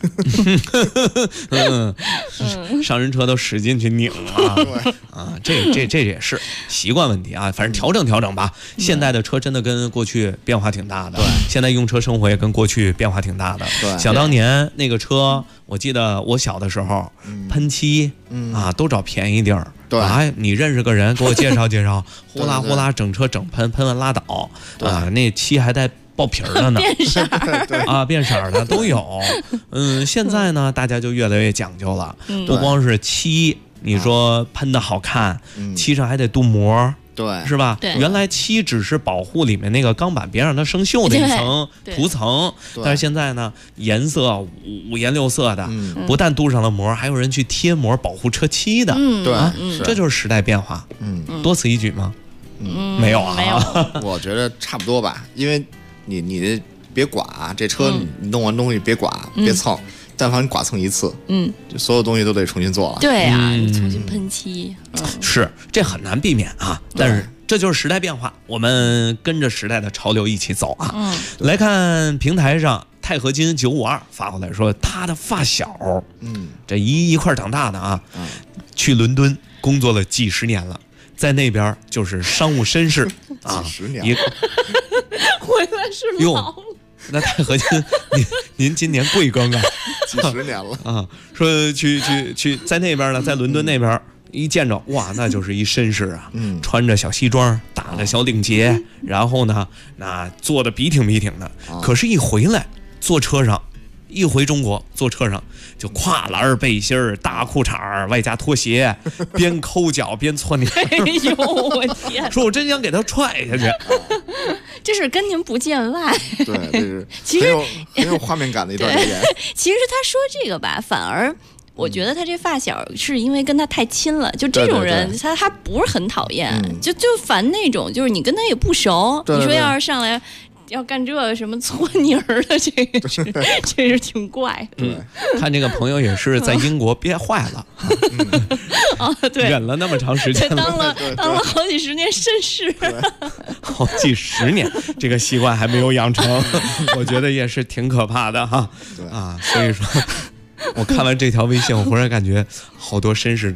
上人车都使劲去拧。这也是习惯问题啊，反正调整吧。现在的车真的跟过去变化挺大的，现在用车生活也跟过去变化挺大的。想当年那个车，我记得我小的时候，喷漆都找便宜地儿。你认识个人给我介绍介绍，呼啦呼啦整车整喷完拉倒啊，那漆还带爆皮儿的呢， 变色啊，变色的都有。现在呢，大家就越来越讲究了，不光是漆。你说喷的好看，漆上还得镀膜， 对， 是吧？原来漆只是保护里面那个钢板别让它生锈的一层涂层，但是现在呢，颜色五颜六色的，不但镀上了膜，还有人去贴膜保护车漆的，这就是时代变化。多此一举吗？没有啊， 没有。 我觉得差不多吧，因为你别刮这车，你弄完东西别刮，别蹭。但凡你剐蹭一次，就所有东西都得重新做了。 对啊，重新喷漆， 是这很难避免啊。但是这就是时代变化，我们跟着时代的潮流一起走啊。来看平台上钛合金952发过来说，他的发小，这一块长大的啊，去伦敦工作了几十年了，在那边就是商务绅士啊， 几十年， 回来是老了。 那钛合金，您今年贵庚啊？ 几十年了啊！说去，在那边呢，在伦敦那边一见着，哇，那就是一绅士啊，穿着小西装，打着小领结，然后呢，那坐的笔挺的。可是，一回来坐车上，一回中国坐车上就跨栏背心儿、大裤衩外加拖鞋，边抠脚边搓泥。 哎呦，我天！ 说我真想给他踹下去。 这是跟您不见外， 对，这是其实很有画面感的一段留言。 其实他说这个吧，反而我觉得他这发小是因为跟他太亲了，就这种人他不是很讨厌，就烦那种，就是你跟他也不熟，你说要是上来。要干这什么搓泥儿的，这是挺怪的。 看这个朋友也是在英国憋坏了， 对， 忍了那么长时间， 当了好几十年绅士， 好几十年，这个习惯还没有养成，我觉得也是挺可怕的哈。啊，所以说，我看完这条微信，我忽然感觉好多绅士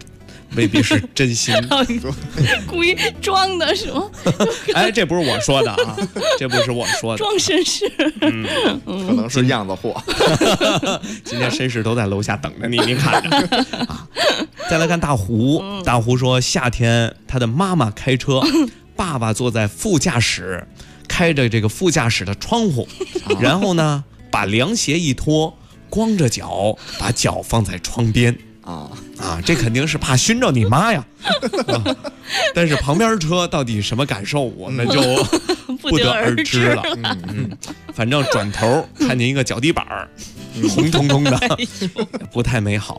未必是真心， 故意装的是吗？ 哎，这不是我说的啊，这不是我说的， 装绅士， 可能是样子货。 今天绅士都在楼下等着你，你看着啊。再来看大胡，大胡说夏天他的妈妈开车，爸爸坐在副驾驶，开着这个副驾驶的窗户，然后呢把凉鞋一脱，光着脚，把脚放在窗边。这肯定是怕熏着你妈呀。但是旁边车到底什么感受，我们就不得而知了。反正转头看见一个脚底板红彤彤的，不太美好。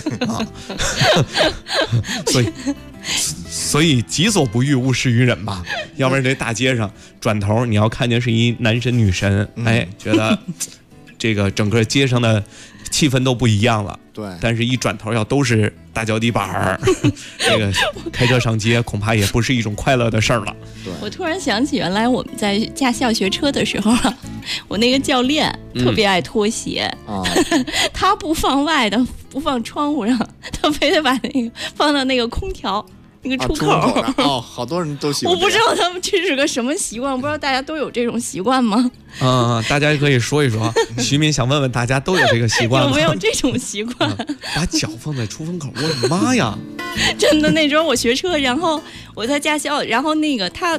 所以己所不欲，勿施于人吧。要不然这大街上转头你要看见是一男神女神，哎，觉得这个整个街上的气氛都不一样了。 对， 但是一转头要都是大脚底板这个开车上街恐怕也不是一种快乐的事儿了。 对， 我突然想起原来我们在驾校学车的时候啊，我那个教练特别爱脱鞋，他不放外的，不放窗户上，他非得把那个放到那个空调那个出口。 好多人都喜欢。 我不知道他们这是个什么习惯，不知道大家都有这种习惯吗？ 大家可以说一说。徐敏想问问大家都有这个习惯吗？ 有没有这种习惯？ 把脚放在出风口，我的妈呀！ 真的，那时候我学车，然后我在驾校，然后那个他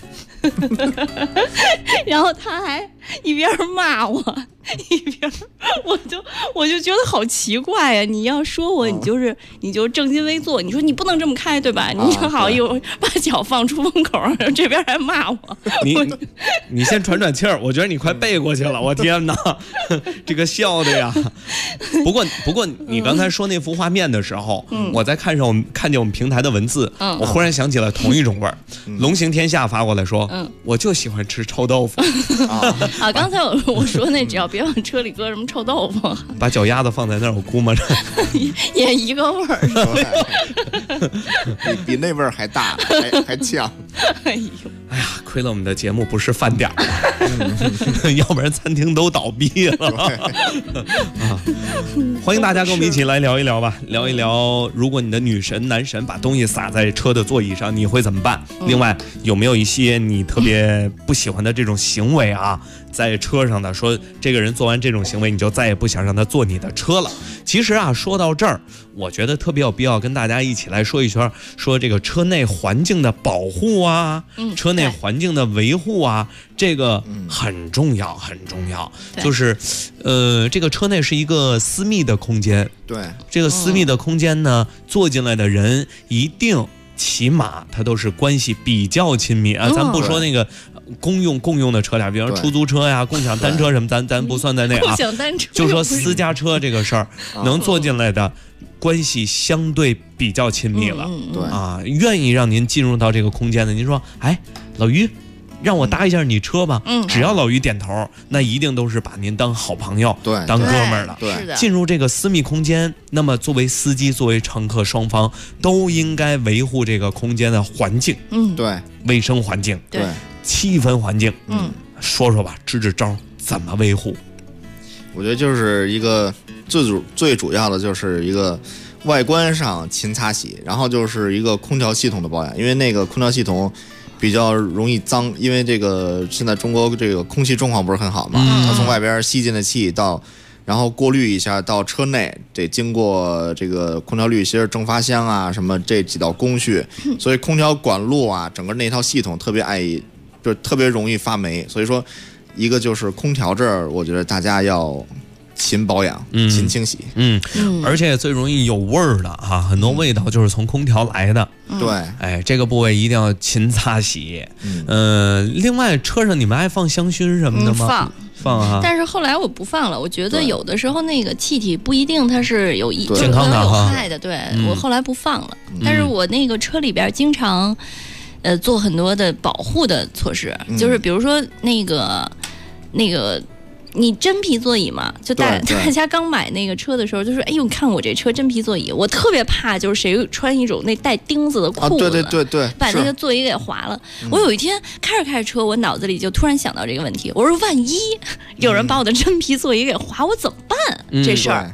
然后他还一边骂我一边我就觉得好奇怪呀！你要说我，你就正襟危坐，你说你不能这么开，对吧？你正好有把脚放出风口，这边还骂我。 你先喘喘气儿，我觉得你快背过去了。我天哪，这个笑的呀！不过你刚才说那幅画面的时候，我在看见我们平台的文字，我忽然想起了同一种味儿。龙行天下发过来说，我就喜欢吃臭豆腐。 刚才我说那只要别往车里搁什么臭豆腐， 把脚丫子放在那儿，我估摸着也一个味儿， 比那味儿还大，还呛。 哎呀，亏了我们的节目不是饭点儿，要不然餐厅都倒闭了。欢迎大家跟我们一起来聊一聊吧，聊一聊如果你的女神男神把东西撒在车的座椅上，你会怎么办？另外有没有一些你特别不喜欢的这种行为啊，在车上的，说这个人做完这种行为你就再也不想让他坐你的车了。其实啊，说到这儿，我觉得特别有必要跟大家一起来说一圈，说这个车内环境的保护啊，车内环境的维护啊，这个很重要很重要。就是这个车内是一个私密的空间， 对， 这个私密的空间呢，坐进来的人一定起码他都是关系比较亲密啊，咱不说那个共用的车辆，比方说出租车呀、共享单车什么，咱不算在内啊。 共享单车就说私家车这个事儿，能坐进来的关系相对比较亲密了， 对啊，愿意让您进入到这个空间的，您说，哎，老于，让我搭一下你车吧，只要老于点头，那一定都是把您当好朋友， 对， 当哥们儿了。 对， 进入这个私密空间，那么作为司机、作为乘客，双方都应该维护这个空间的环境， 对， 卫生环境， 对， 气氛环境，说说吧，支支招怎么维护？ 我觉得就是一个最主要的就是一个外观上勤擦洗，然后就是一个空调系统的保养，因为那个空调系统比较容易脏，因为这个现在中国这个空气状况不是很好嘛，它从外边吸进的气然后过滤一下到车内，得经过这个空调滤芯、蒸发箱啊什么这几道工序，所以空调管路啊，整个那套系统特别容易发霉，所以说一个就是空调这儿，我觉得大家要勤保养、勤清洗， 而且最容易有味儿的啊，很多味道就是从空调来的。 对， 哎，这个部位一定要勤擦洗。另外车上你们爱放香薰什么的吗？放啊！ 但是后来我不放了，我觉得有的时候那个气体不一定它是有健康的、 有害的，对，我后来不放了。但是我那个车里边经常做很多的保护的措施，就是比如说那个你真皮座椅嘛，就大家刚买那个车的时候就说，哎呦，你看我这车真皮座椅，我特别怕就是谁穿一种那带钉子的裤子， 对， 把那个座椅给划了。我有一天开着车，我脑子里就突然想到这个问题，我说万一有人把我的真皮座椅给划，我怎么办？这事儿。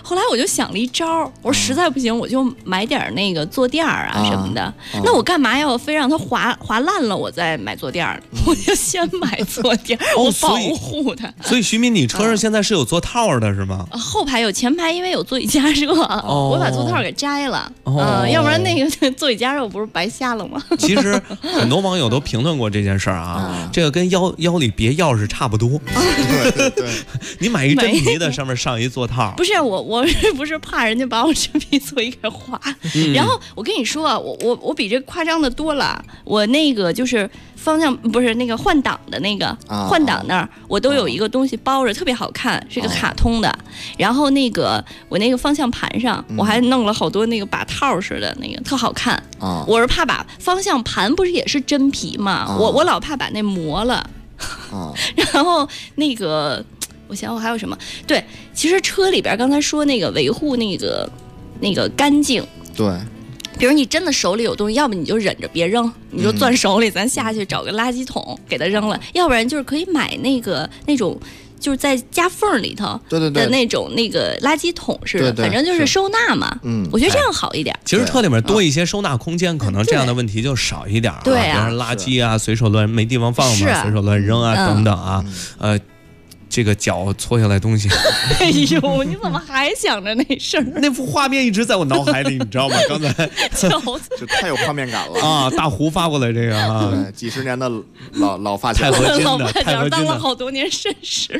后来我就想了一招，我说实在不行，我就买点那个坐垫啊什么的。那我干嘛要非让它滑烂了我再买坐垫呢？我就先买坐垫，我保护它。 所以徐敏，你车上现在是有座套的是吗？ 后排有，前排因为有座椅加热，我把座套给摘了。要不然那个座椅加热我不是白瞎了吗？ 其实很多网友都评论过这件事儿啊，这个跟腰里别钥匙差不多。 对， 你买一真皮的，上面上一座套。 不是我是不是怕人家把我真皮座椅给划？然后我跟你说，我比这夸张的多了。我那个就是方向不是那个换挡的那个换挡那儿，我都有一个东西包着，特别好看，是个卡通的。然后那个我那个方向盘上，我还弄了好多那个把套似的那个，特好看。我是怕把方向盘不是也是真皮嘛，我老怕把那磨了。然后那个。我想我还有什么？对，其实车里边刚才说那个维护那个干净， 对， 比如你真的手里有东西，要不你就忍着别扔，你就攥手里，咱下去找个垃圾桶给它扔了，要不然就是可以买那种。就是在夹缝里头的那种那个垃圾桶似的，反正就是收纳嘛。我觉得这样好一点。 其实车里面多一些收纳空间，可能这样的问题就少一点。 对啊，比如说垃圾啊，随手乱没地方放嘛，随手乱扔啊等等啊，这个脚搓下来东西。 哎呦，你怎么还想着那事儿？ 那幅画面一直在我脑海里，你知道吗？刚才就太有画面感了啊！大胡发过来这个啊， 对，几十年的老发钛合金的， 老发角当了好多年绅士。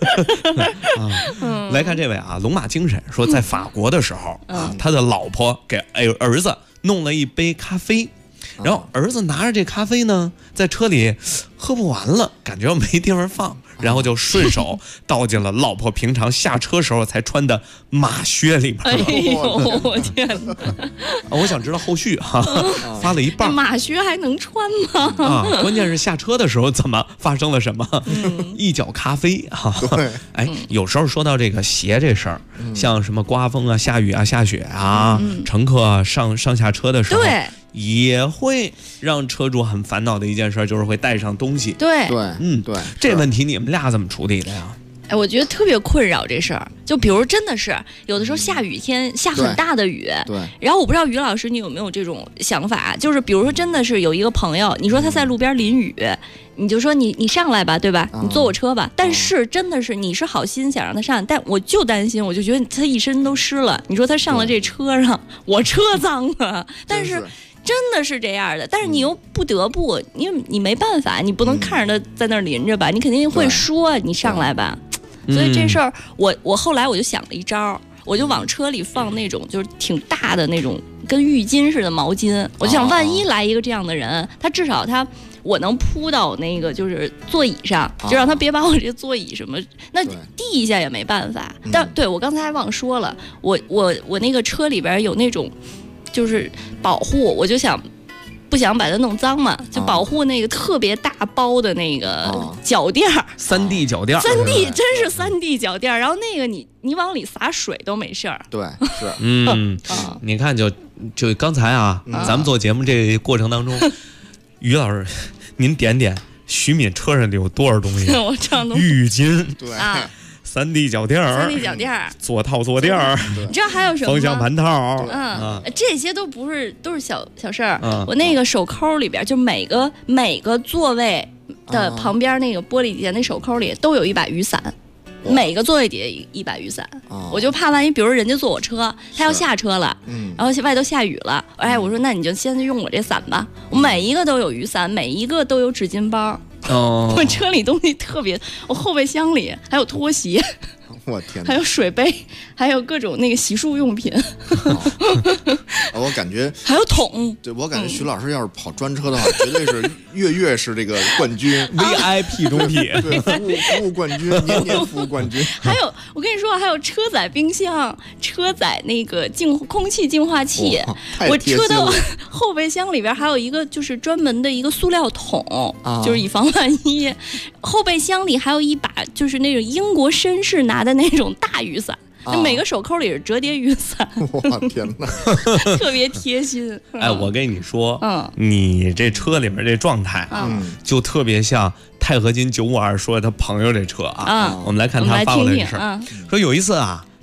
来看这位啊，龙马精神说，在法国的时候，他的老婆给儿子弄了一杯咖啡。然后儿子拿着这咖啡呢，在车里喝不完了，感觉没地方放，然后就顺手倒进了老婆平常下车时候才穿的马靴里面。 哎呦，我天哪！ 我想知道后续哈，发了一半。 马靴还能穿吗？ 关键是下车的时候怎么发生了什么？一脚咖啡哈。 对， 哎，有时候说到这个鞋这事儿，像什么刮风啊、下雨啊、下雪啊，乘客上下车的时候， 对。 也会让车主很烦恼的一件事，就是会带上东西。 对， 对， 这问题你们俩怎么处理的呀？ 哎，我觉得特别困扰这事儿。就比如真的是有的时候下雨天下很大的雨， 对。 然后我不知道于老师你有没有这种想法，就是比如说真的是有一个朋友，你说他在路边淋雨，你就说你上来吧，对吧？你坐我车吧。但是真的是你是好心想让他上，但我就担心，我就觉得他一身都湿了。你说他上了这车上，我车脏了，但是。真的是这样的，但是你又不得不，因为你没办法，你不能看着他在那儿淋着吧，你肯定会说你上来吧。所以这事儿，我后来我就想了一招，我就往车里放那种就是挺大的那种跟浴巾似的毛巾，我就想万一来一个这样的人，他至少我能铺到那个就是座椅上，就让他别把我这座椅什么那地一下也没办法。但对我刚才还忘说了，我那个车里边有那种。就是保护，我就不想把它弄脏嘛，就保护那个特别大包的那个脚垫儿 ，3D 脚垫儿 ，3D 真是3D 脚垫儿，然后那个你往里洒水都没事儿。 对，是， 你看就刚才啊，咱们做节目这过程当中，于老师，您点徐敏车上有多少东西？ 我这样浴巾， 对啊。 3D 脚垫儿 ，3D 脚垫儿， 坐垫儿， 你知道还有什么吗？ 方向盘套， 这些都是小事儿。我那个手扣里边，就每个座位的旁边那个玻璃底下那手扣里都有一把雨伞，每个座位底下一把雨伞。我就怕万一，比如人家坐我车，他要下车了，然后外头下雨了，哎，我说那你就先用我这伞吧。我每一个都有雨伞，每一个都有纸巾包。我车里东西特别，我后备箱里还有拖鞋， 我天， 还有水杯，还有各种那个洗漱用品。 我感觉还有桶。 对，我感觉徐老师要是跑专车的话，绝对是月是这个冠军 ，VIP 中品， 对，服务冠军，年服务冠军。 还有，我跟你说，还有车载冰箱，车载那个空气净化器。我车的后备箱里边还有一个就是专门的一个塑料桶，就是以防万一。后备箱里还有一把就是那种英国绅士拿的那种大雨伞。每个手扣里是折叠雨伞， 我天哪， 特别贴心。 哎，我跟你说，你这车里面这状态啊，就特别像钛合金952说他朋友这车啊。我们来看他发过来的事儿，说有一次啊，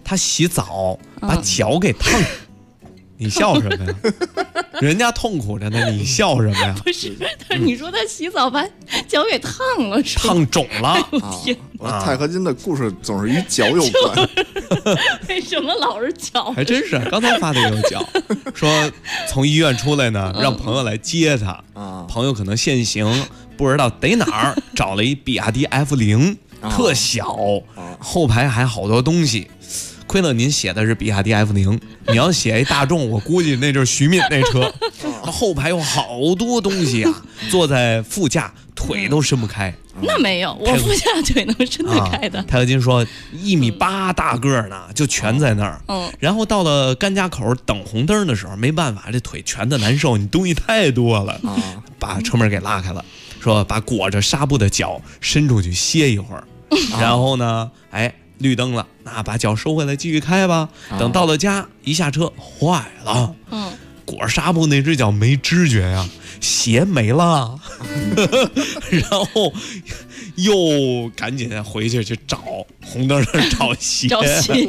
他洗澡把脚给烫。你笑什么呀？人家痛苦着呢，你笑什么呀？ 不是，但是你说他洗澡把脚给烫了， 烫肿了。 天哪！钛合金的故事总是与脚有关。 为什么老是脚？ 还真是，刚才发的也有脚，说从医院出来呢，让朋友来接他。朋友可能限行，不知道逮哪儿，找了一比亚迪F0，特小，后排还好多东西。亏了您写的是比亚迪F0，你要写一大众，我估计那就是徐敏那车。后排有好多东西啊，坐在副驾腿都伸不开。 那没有，我副驾腿能伸得开的。 钛合金说1.8米大个呢，就全在那儿。然后到了甘家口等红灯的时候，没办法，这腿全的难受，你东西太多了，把车门给拉开了，说把裹着纱布的脚伸出去歇一会儿，然后呢，绿灯了，那把脚收回来继续开吧。等到了家，一下车坏了，裹纱布那只脚没知觉呀，鞋没了，然后又赶紧回去找红灯上找鞋。 找鞋。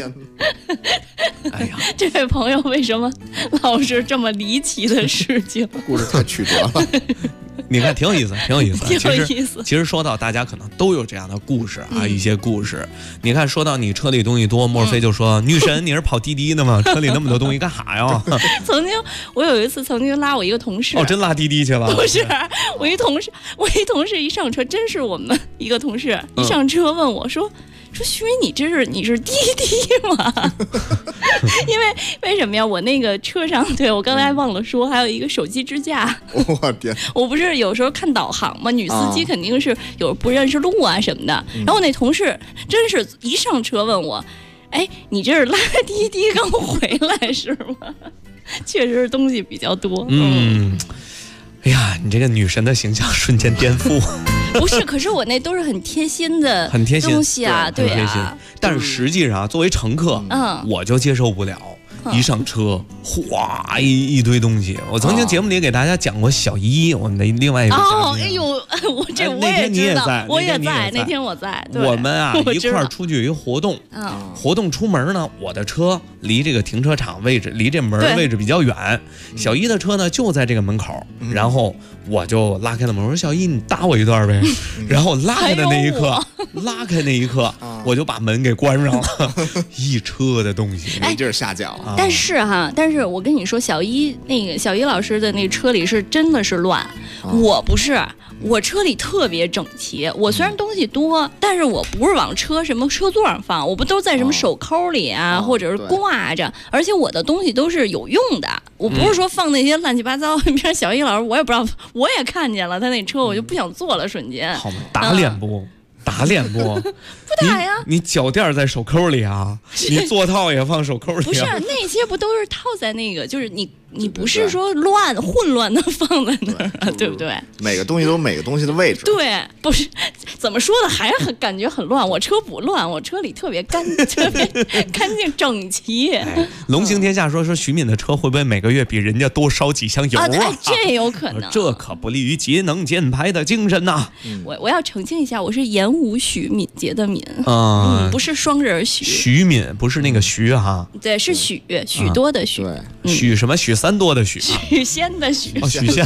哎呀， 这位朋友为什么老是这么离奇的事情？ 故事太曲折了。 你看挺有意思，挺有意思。 挺有意思。 其实说到大家可能都有这样的故事啊，一些故事。你看说到你车里东西多，莫非就说女神你是跑滴滴的吗？车里那么多东西干啥呀？ 曾经我有一次拉我一个同事， 真拉滴滴去了？ 不是，我一同事一上车，真是我们一个同事一上车问我说徐敏，你是滴滴吗？因为什么呀？我那个车上，对我刚才忘了说，还有一个手机支架。 我天！ 我不是有时候看导航嘛，女司机肯定是有不认识路啊什么的。然后那同事真是一上车问我，你这是拉滴滴刚回来是吗？确实是东西比较多。 哎呀，你这个女神的形象瞬间颠覆。 不是，可是我那都是很贴心的东西啊，对啊。 但是实际上，作为乘客，我就接受不了。一上车，哗一堆东西。我曾经节目里给大家讲过小一，我们的另外一个嘉宾。 哎呦，我也知道，我也在那天我在。 我们啊一块儿出去有一个活动，活动出门呢，我的车离这个停车场位置离这门位置比较远，小一的车呢就在这个门口，然后我就拉开了门，我说小一你搭我一段呗，然后拉开那一刻，我就把门给关上了，一车的东西， 没劲儿下脚。 但是我跟你说，小一老师的那车里是真的是乱，我不是。我车里特别整齐，我虽然东西多，但是我不是往车座上放，我不都在什么手扣里啊，或者是挂着，而且我的东西都是有用的，我不是说放那些乱七八糟。比如小一老师，我也不知道，我也看见了他那车，我就不想坐了，瞬间。 好吗？打脸不？打脸不？ 不打呀！ 你脚垫在手扣里啊？你座套也放手扣里啊？ 不是，那些不都是套在那个，就是你不是说混乱的放在那儿啊，对不对？ 每个东西都有每个东西的位置。 对，不是怎么说的，还是感觉很乱。我车不乱，我车里特别干净整齐。 龙行天下说徐敏的车会不会每个月比人家多烧几箱油啊？ 这有可能。 这可不利于节能减排的精神呐。 我要澄清一下，我是言无许敏捷的敏，不是双人许。 徐敏不是那个徐哈， 对，是许多的许， 许什么许3多的许， 许仙的许， 许仙。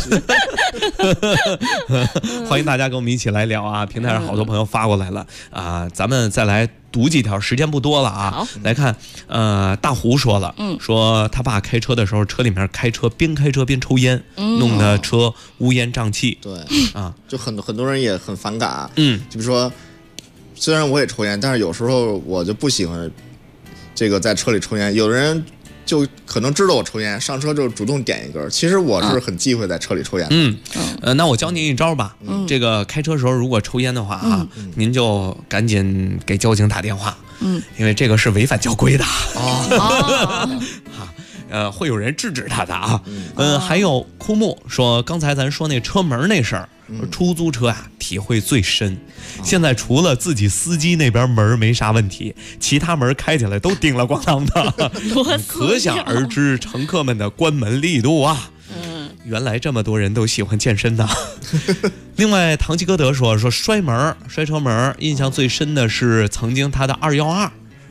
欢迎大家跟我们一起来聊啊！平台上好多朋友发过来了啊，咱们再来读几条，时间不多了啊。来看，大胡说了，说他爸开车的时候，车里面边开车边抽烟，弄得车乌烟瘴气。 对啊，就很多人也很反感。就比如说，虽然我也抽烟，但是有时候我就不喜欢这个在车里抽烟。有的人就可能知道我抽烟，上车就主动点一根。其实我是很忌讳在车里抽烟的。 那我教您一招吧。这个开车时候如果抽烟的话啊，您就赶紧给交警打电话。因为这个是违反交规的。会有人制止他的啊。还有枯木说，刚才咱说那车门那事儿，出租车啊体会最深。现在除了自己司机那边门没啥问题，其他门开起来都叮了咣当的，可想而知乘客们的关门力度啊。原来这么多人都喜欢健身呢。另外，唐吉诃德说摔车门，印象最深的是曾经他的212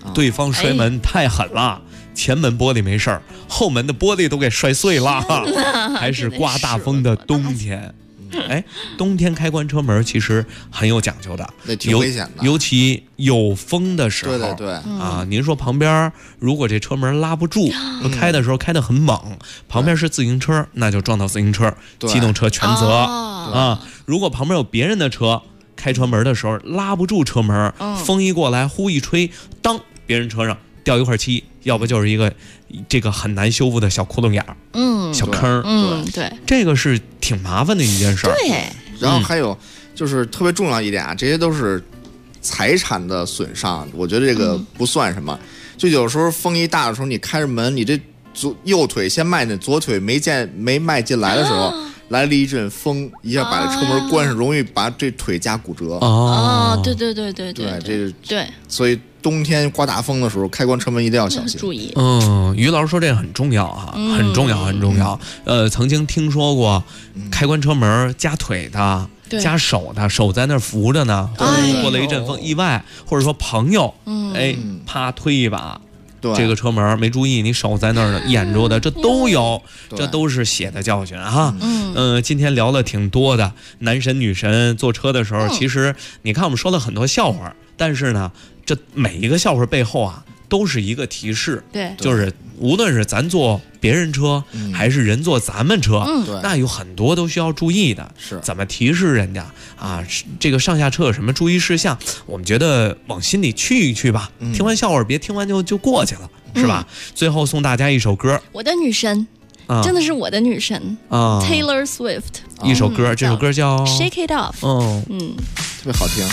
对方摔门太狠了。前门玻璃没事儿，后门的玻璃都给摔碎了，还是刮大风的冬天。哎，冬天开关车门其实很有讲究的， 挺危险的， 尤其有风的时候。 对啊，您说旁边如果这车门拉不住，开的时候开得很猛，旁边是自行车，那就撞到自行车，机动车全责啊。如果旁边有别人的车，开车门的时候拉不住车门，风一过来呼一吹，当别人车上掉一块漆，要不就是一个这个很难修复的小窟窿眼儿，小坑， 对， 这个是挺麻烦的一件事儿。 对， 然后还有就是特别重要一点啊，这些都是财产的损伤，我觉得这个不算什么。就有时候风一大的时候，你开着门，你这右腿先迈进，左腿没迈进来的时候。来了一阵风，一下把这车门关上，容易把这腿夹骨折。 对， 对，所以冬天刮大风的时候，开关车门一定要小心， 注意。 于老师说这个很重要哈，很重要。曾经听说过开关车门夹腿的。夹手的，手在那儿扶着呢，过了一阵风，意外或者说朋友，啪推一把。这个车门没注意，你手在那儿掩住的，这都有，这都是血的教训哈。今天聊了挺多的，男神女神坐车的时候，其实你看我们说了很多笑话，但是呢，这每一个笑话背后啊，都是一个提示，就是无论是咱坐别人车，还是人坐咱们车，那有很多都需要注意的。是怎么提示人家啊？这个上下车有什么注意事项？我们觉得往心里去一去吧。听完笑话别听完就过去了，是吧？最后送大家一首歌， 我的女神。真的是我的女神Taylor Swift 一首歌，这首歌叫 Shake It Off。 特别好听。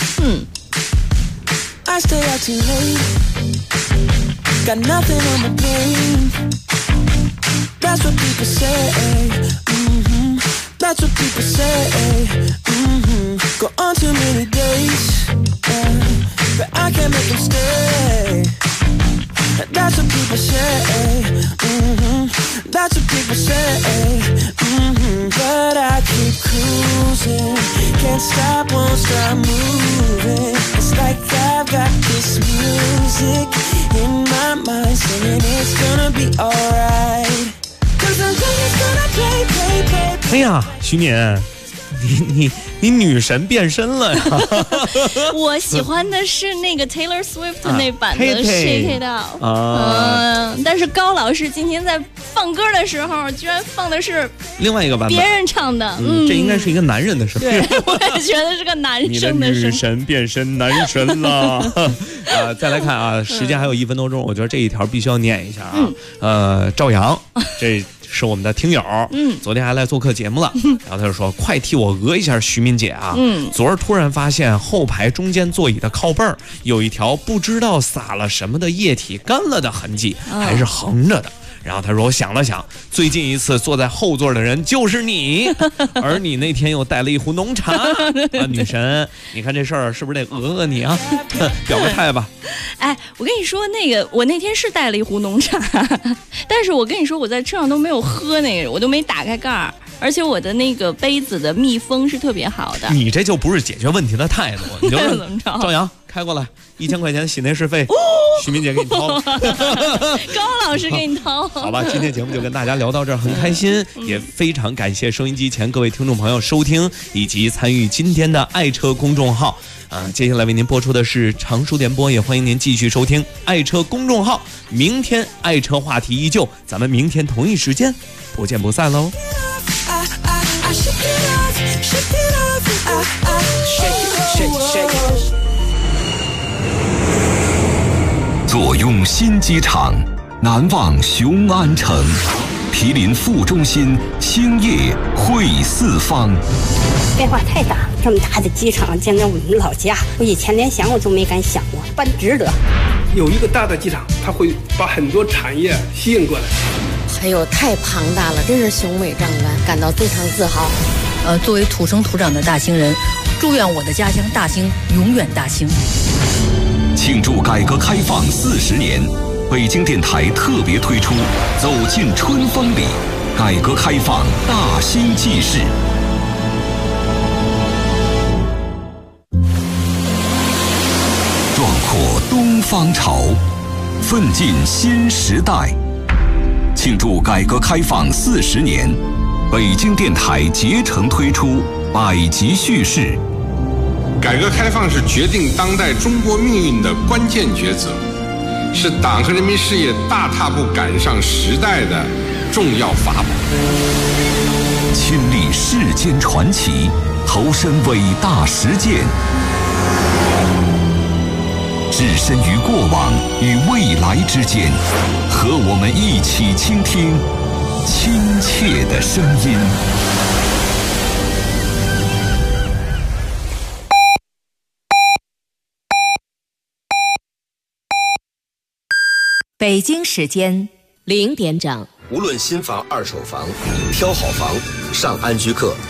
I stay out too late, got nothing on my brain. That's what people say. That's what people say. Go on too many days, but I can't make them stay. That's what people say. That's what people say. But I keep cruising, can't stop, won't stop moving. It's like I've got this music in my mind saying it's gonna be alright. 哎呀，徐敏，你女神变身了呀！ 我喜欢的是那个 Taylor Swift 那版的 Shake It Off。但是高老师今天在放歌的时候，居然放的是另外一个版本， 别人唱的。 这应该是一个男人的声音。 对，我也觉得是个男生的声音。 你的女神变身男神了。再来看啊，时间还有1分多钟，我觉得这一条必须要念一下啊。赵阳，这是我们的听友，昨天还来做客节目了，然后他就说：“快替我讹一下徐敏姐啊！昨儿突然发现后排中间座椅的靠背儿有一条不知道撒了什么的液体干了的痕迹，还是横着的。”然后他说：“我想了想，最近一次坐在后座的人就是你，而你那天又带了一壶浓茶啊，女神，你看这事儿是不是得讹你啊？表个态吧。” 哎，我跟你说，那个我那天是带了一壶浓茶，但是我跟你说，我在车上都没有喝那个，我都没打开盖儿，而且我的那个杯子的密封是特别好的。 你这就不是解决问题的态度，你就是赵阳开过来1000块钱洗内饰费，徐敏姐给你掏， 高老师给你掏。 好吧，今天节目就跟大家聊到这儿，很开心，也非常感谢收音机前各位听众朋友收听以及参与今天的爱车公众号。接下来为您播出的是常熟点播，也欢迎您继续收听爱车公众号。明天爱车话题依旧，咱们明天同一时间不见不散喽。 坐拥新机场，难忘雄安城，毗邻副中心，兴业汇四方。 变化太大，这么大的机场，简直我们老家，我以前连想我都没敢想过，办值得。 有一个大的机场，它会把很多产业吸引过来。 还有太庞大了，真是雄伟壮观，感到非常自豪。 作为土生土长的大兴人，祝愿我的家乡大兴永远大兴。 庆祝改革开放40年，北京电台特别推出《走进春风里》，改革开放大兴纪事。壮阔东方潮， 奋进新时代。庆祝改革开放40年，北京电台竭诚推出百集叙事。 改革开放是决定当代中国命运的关键抉择，是党和人民事业大踏步赶上时代的重要法宝。 亲历世间传奇，投身伟大实践，置身于过往与未来之间，和我们一起倾听亲切的声音。 北京时间0点整。 无论新房、二手房，挑好房，上安居客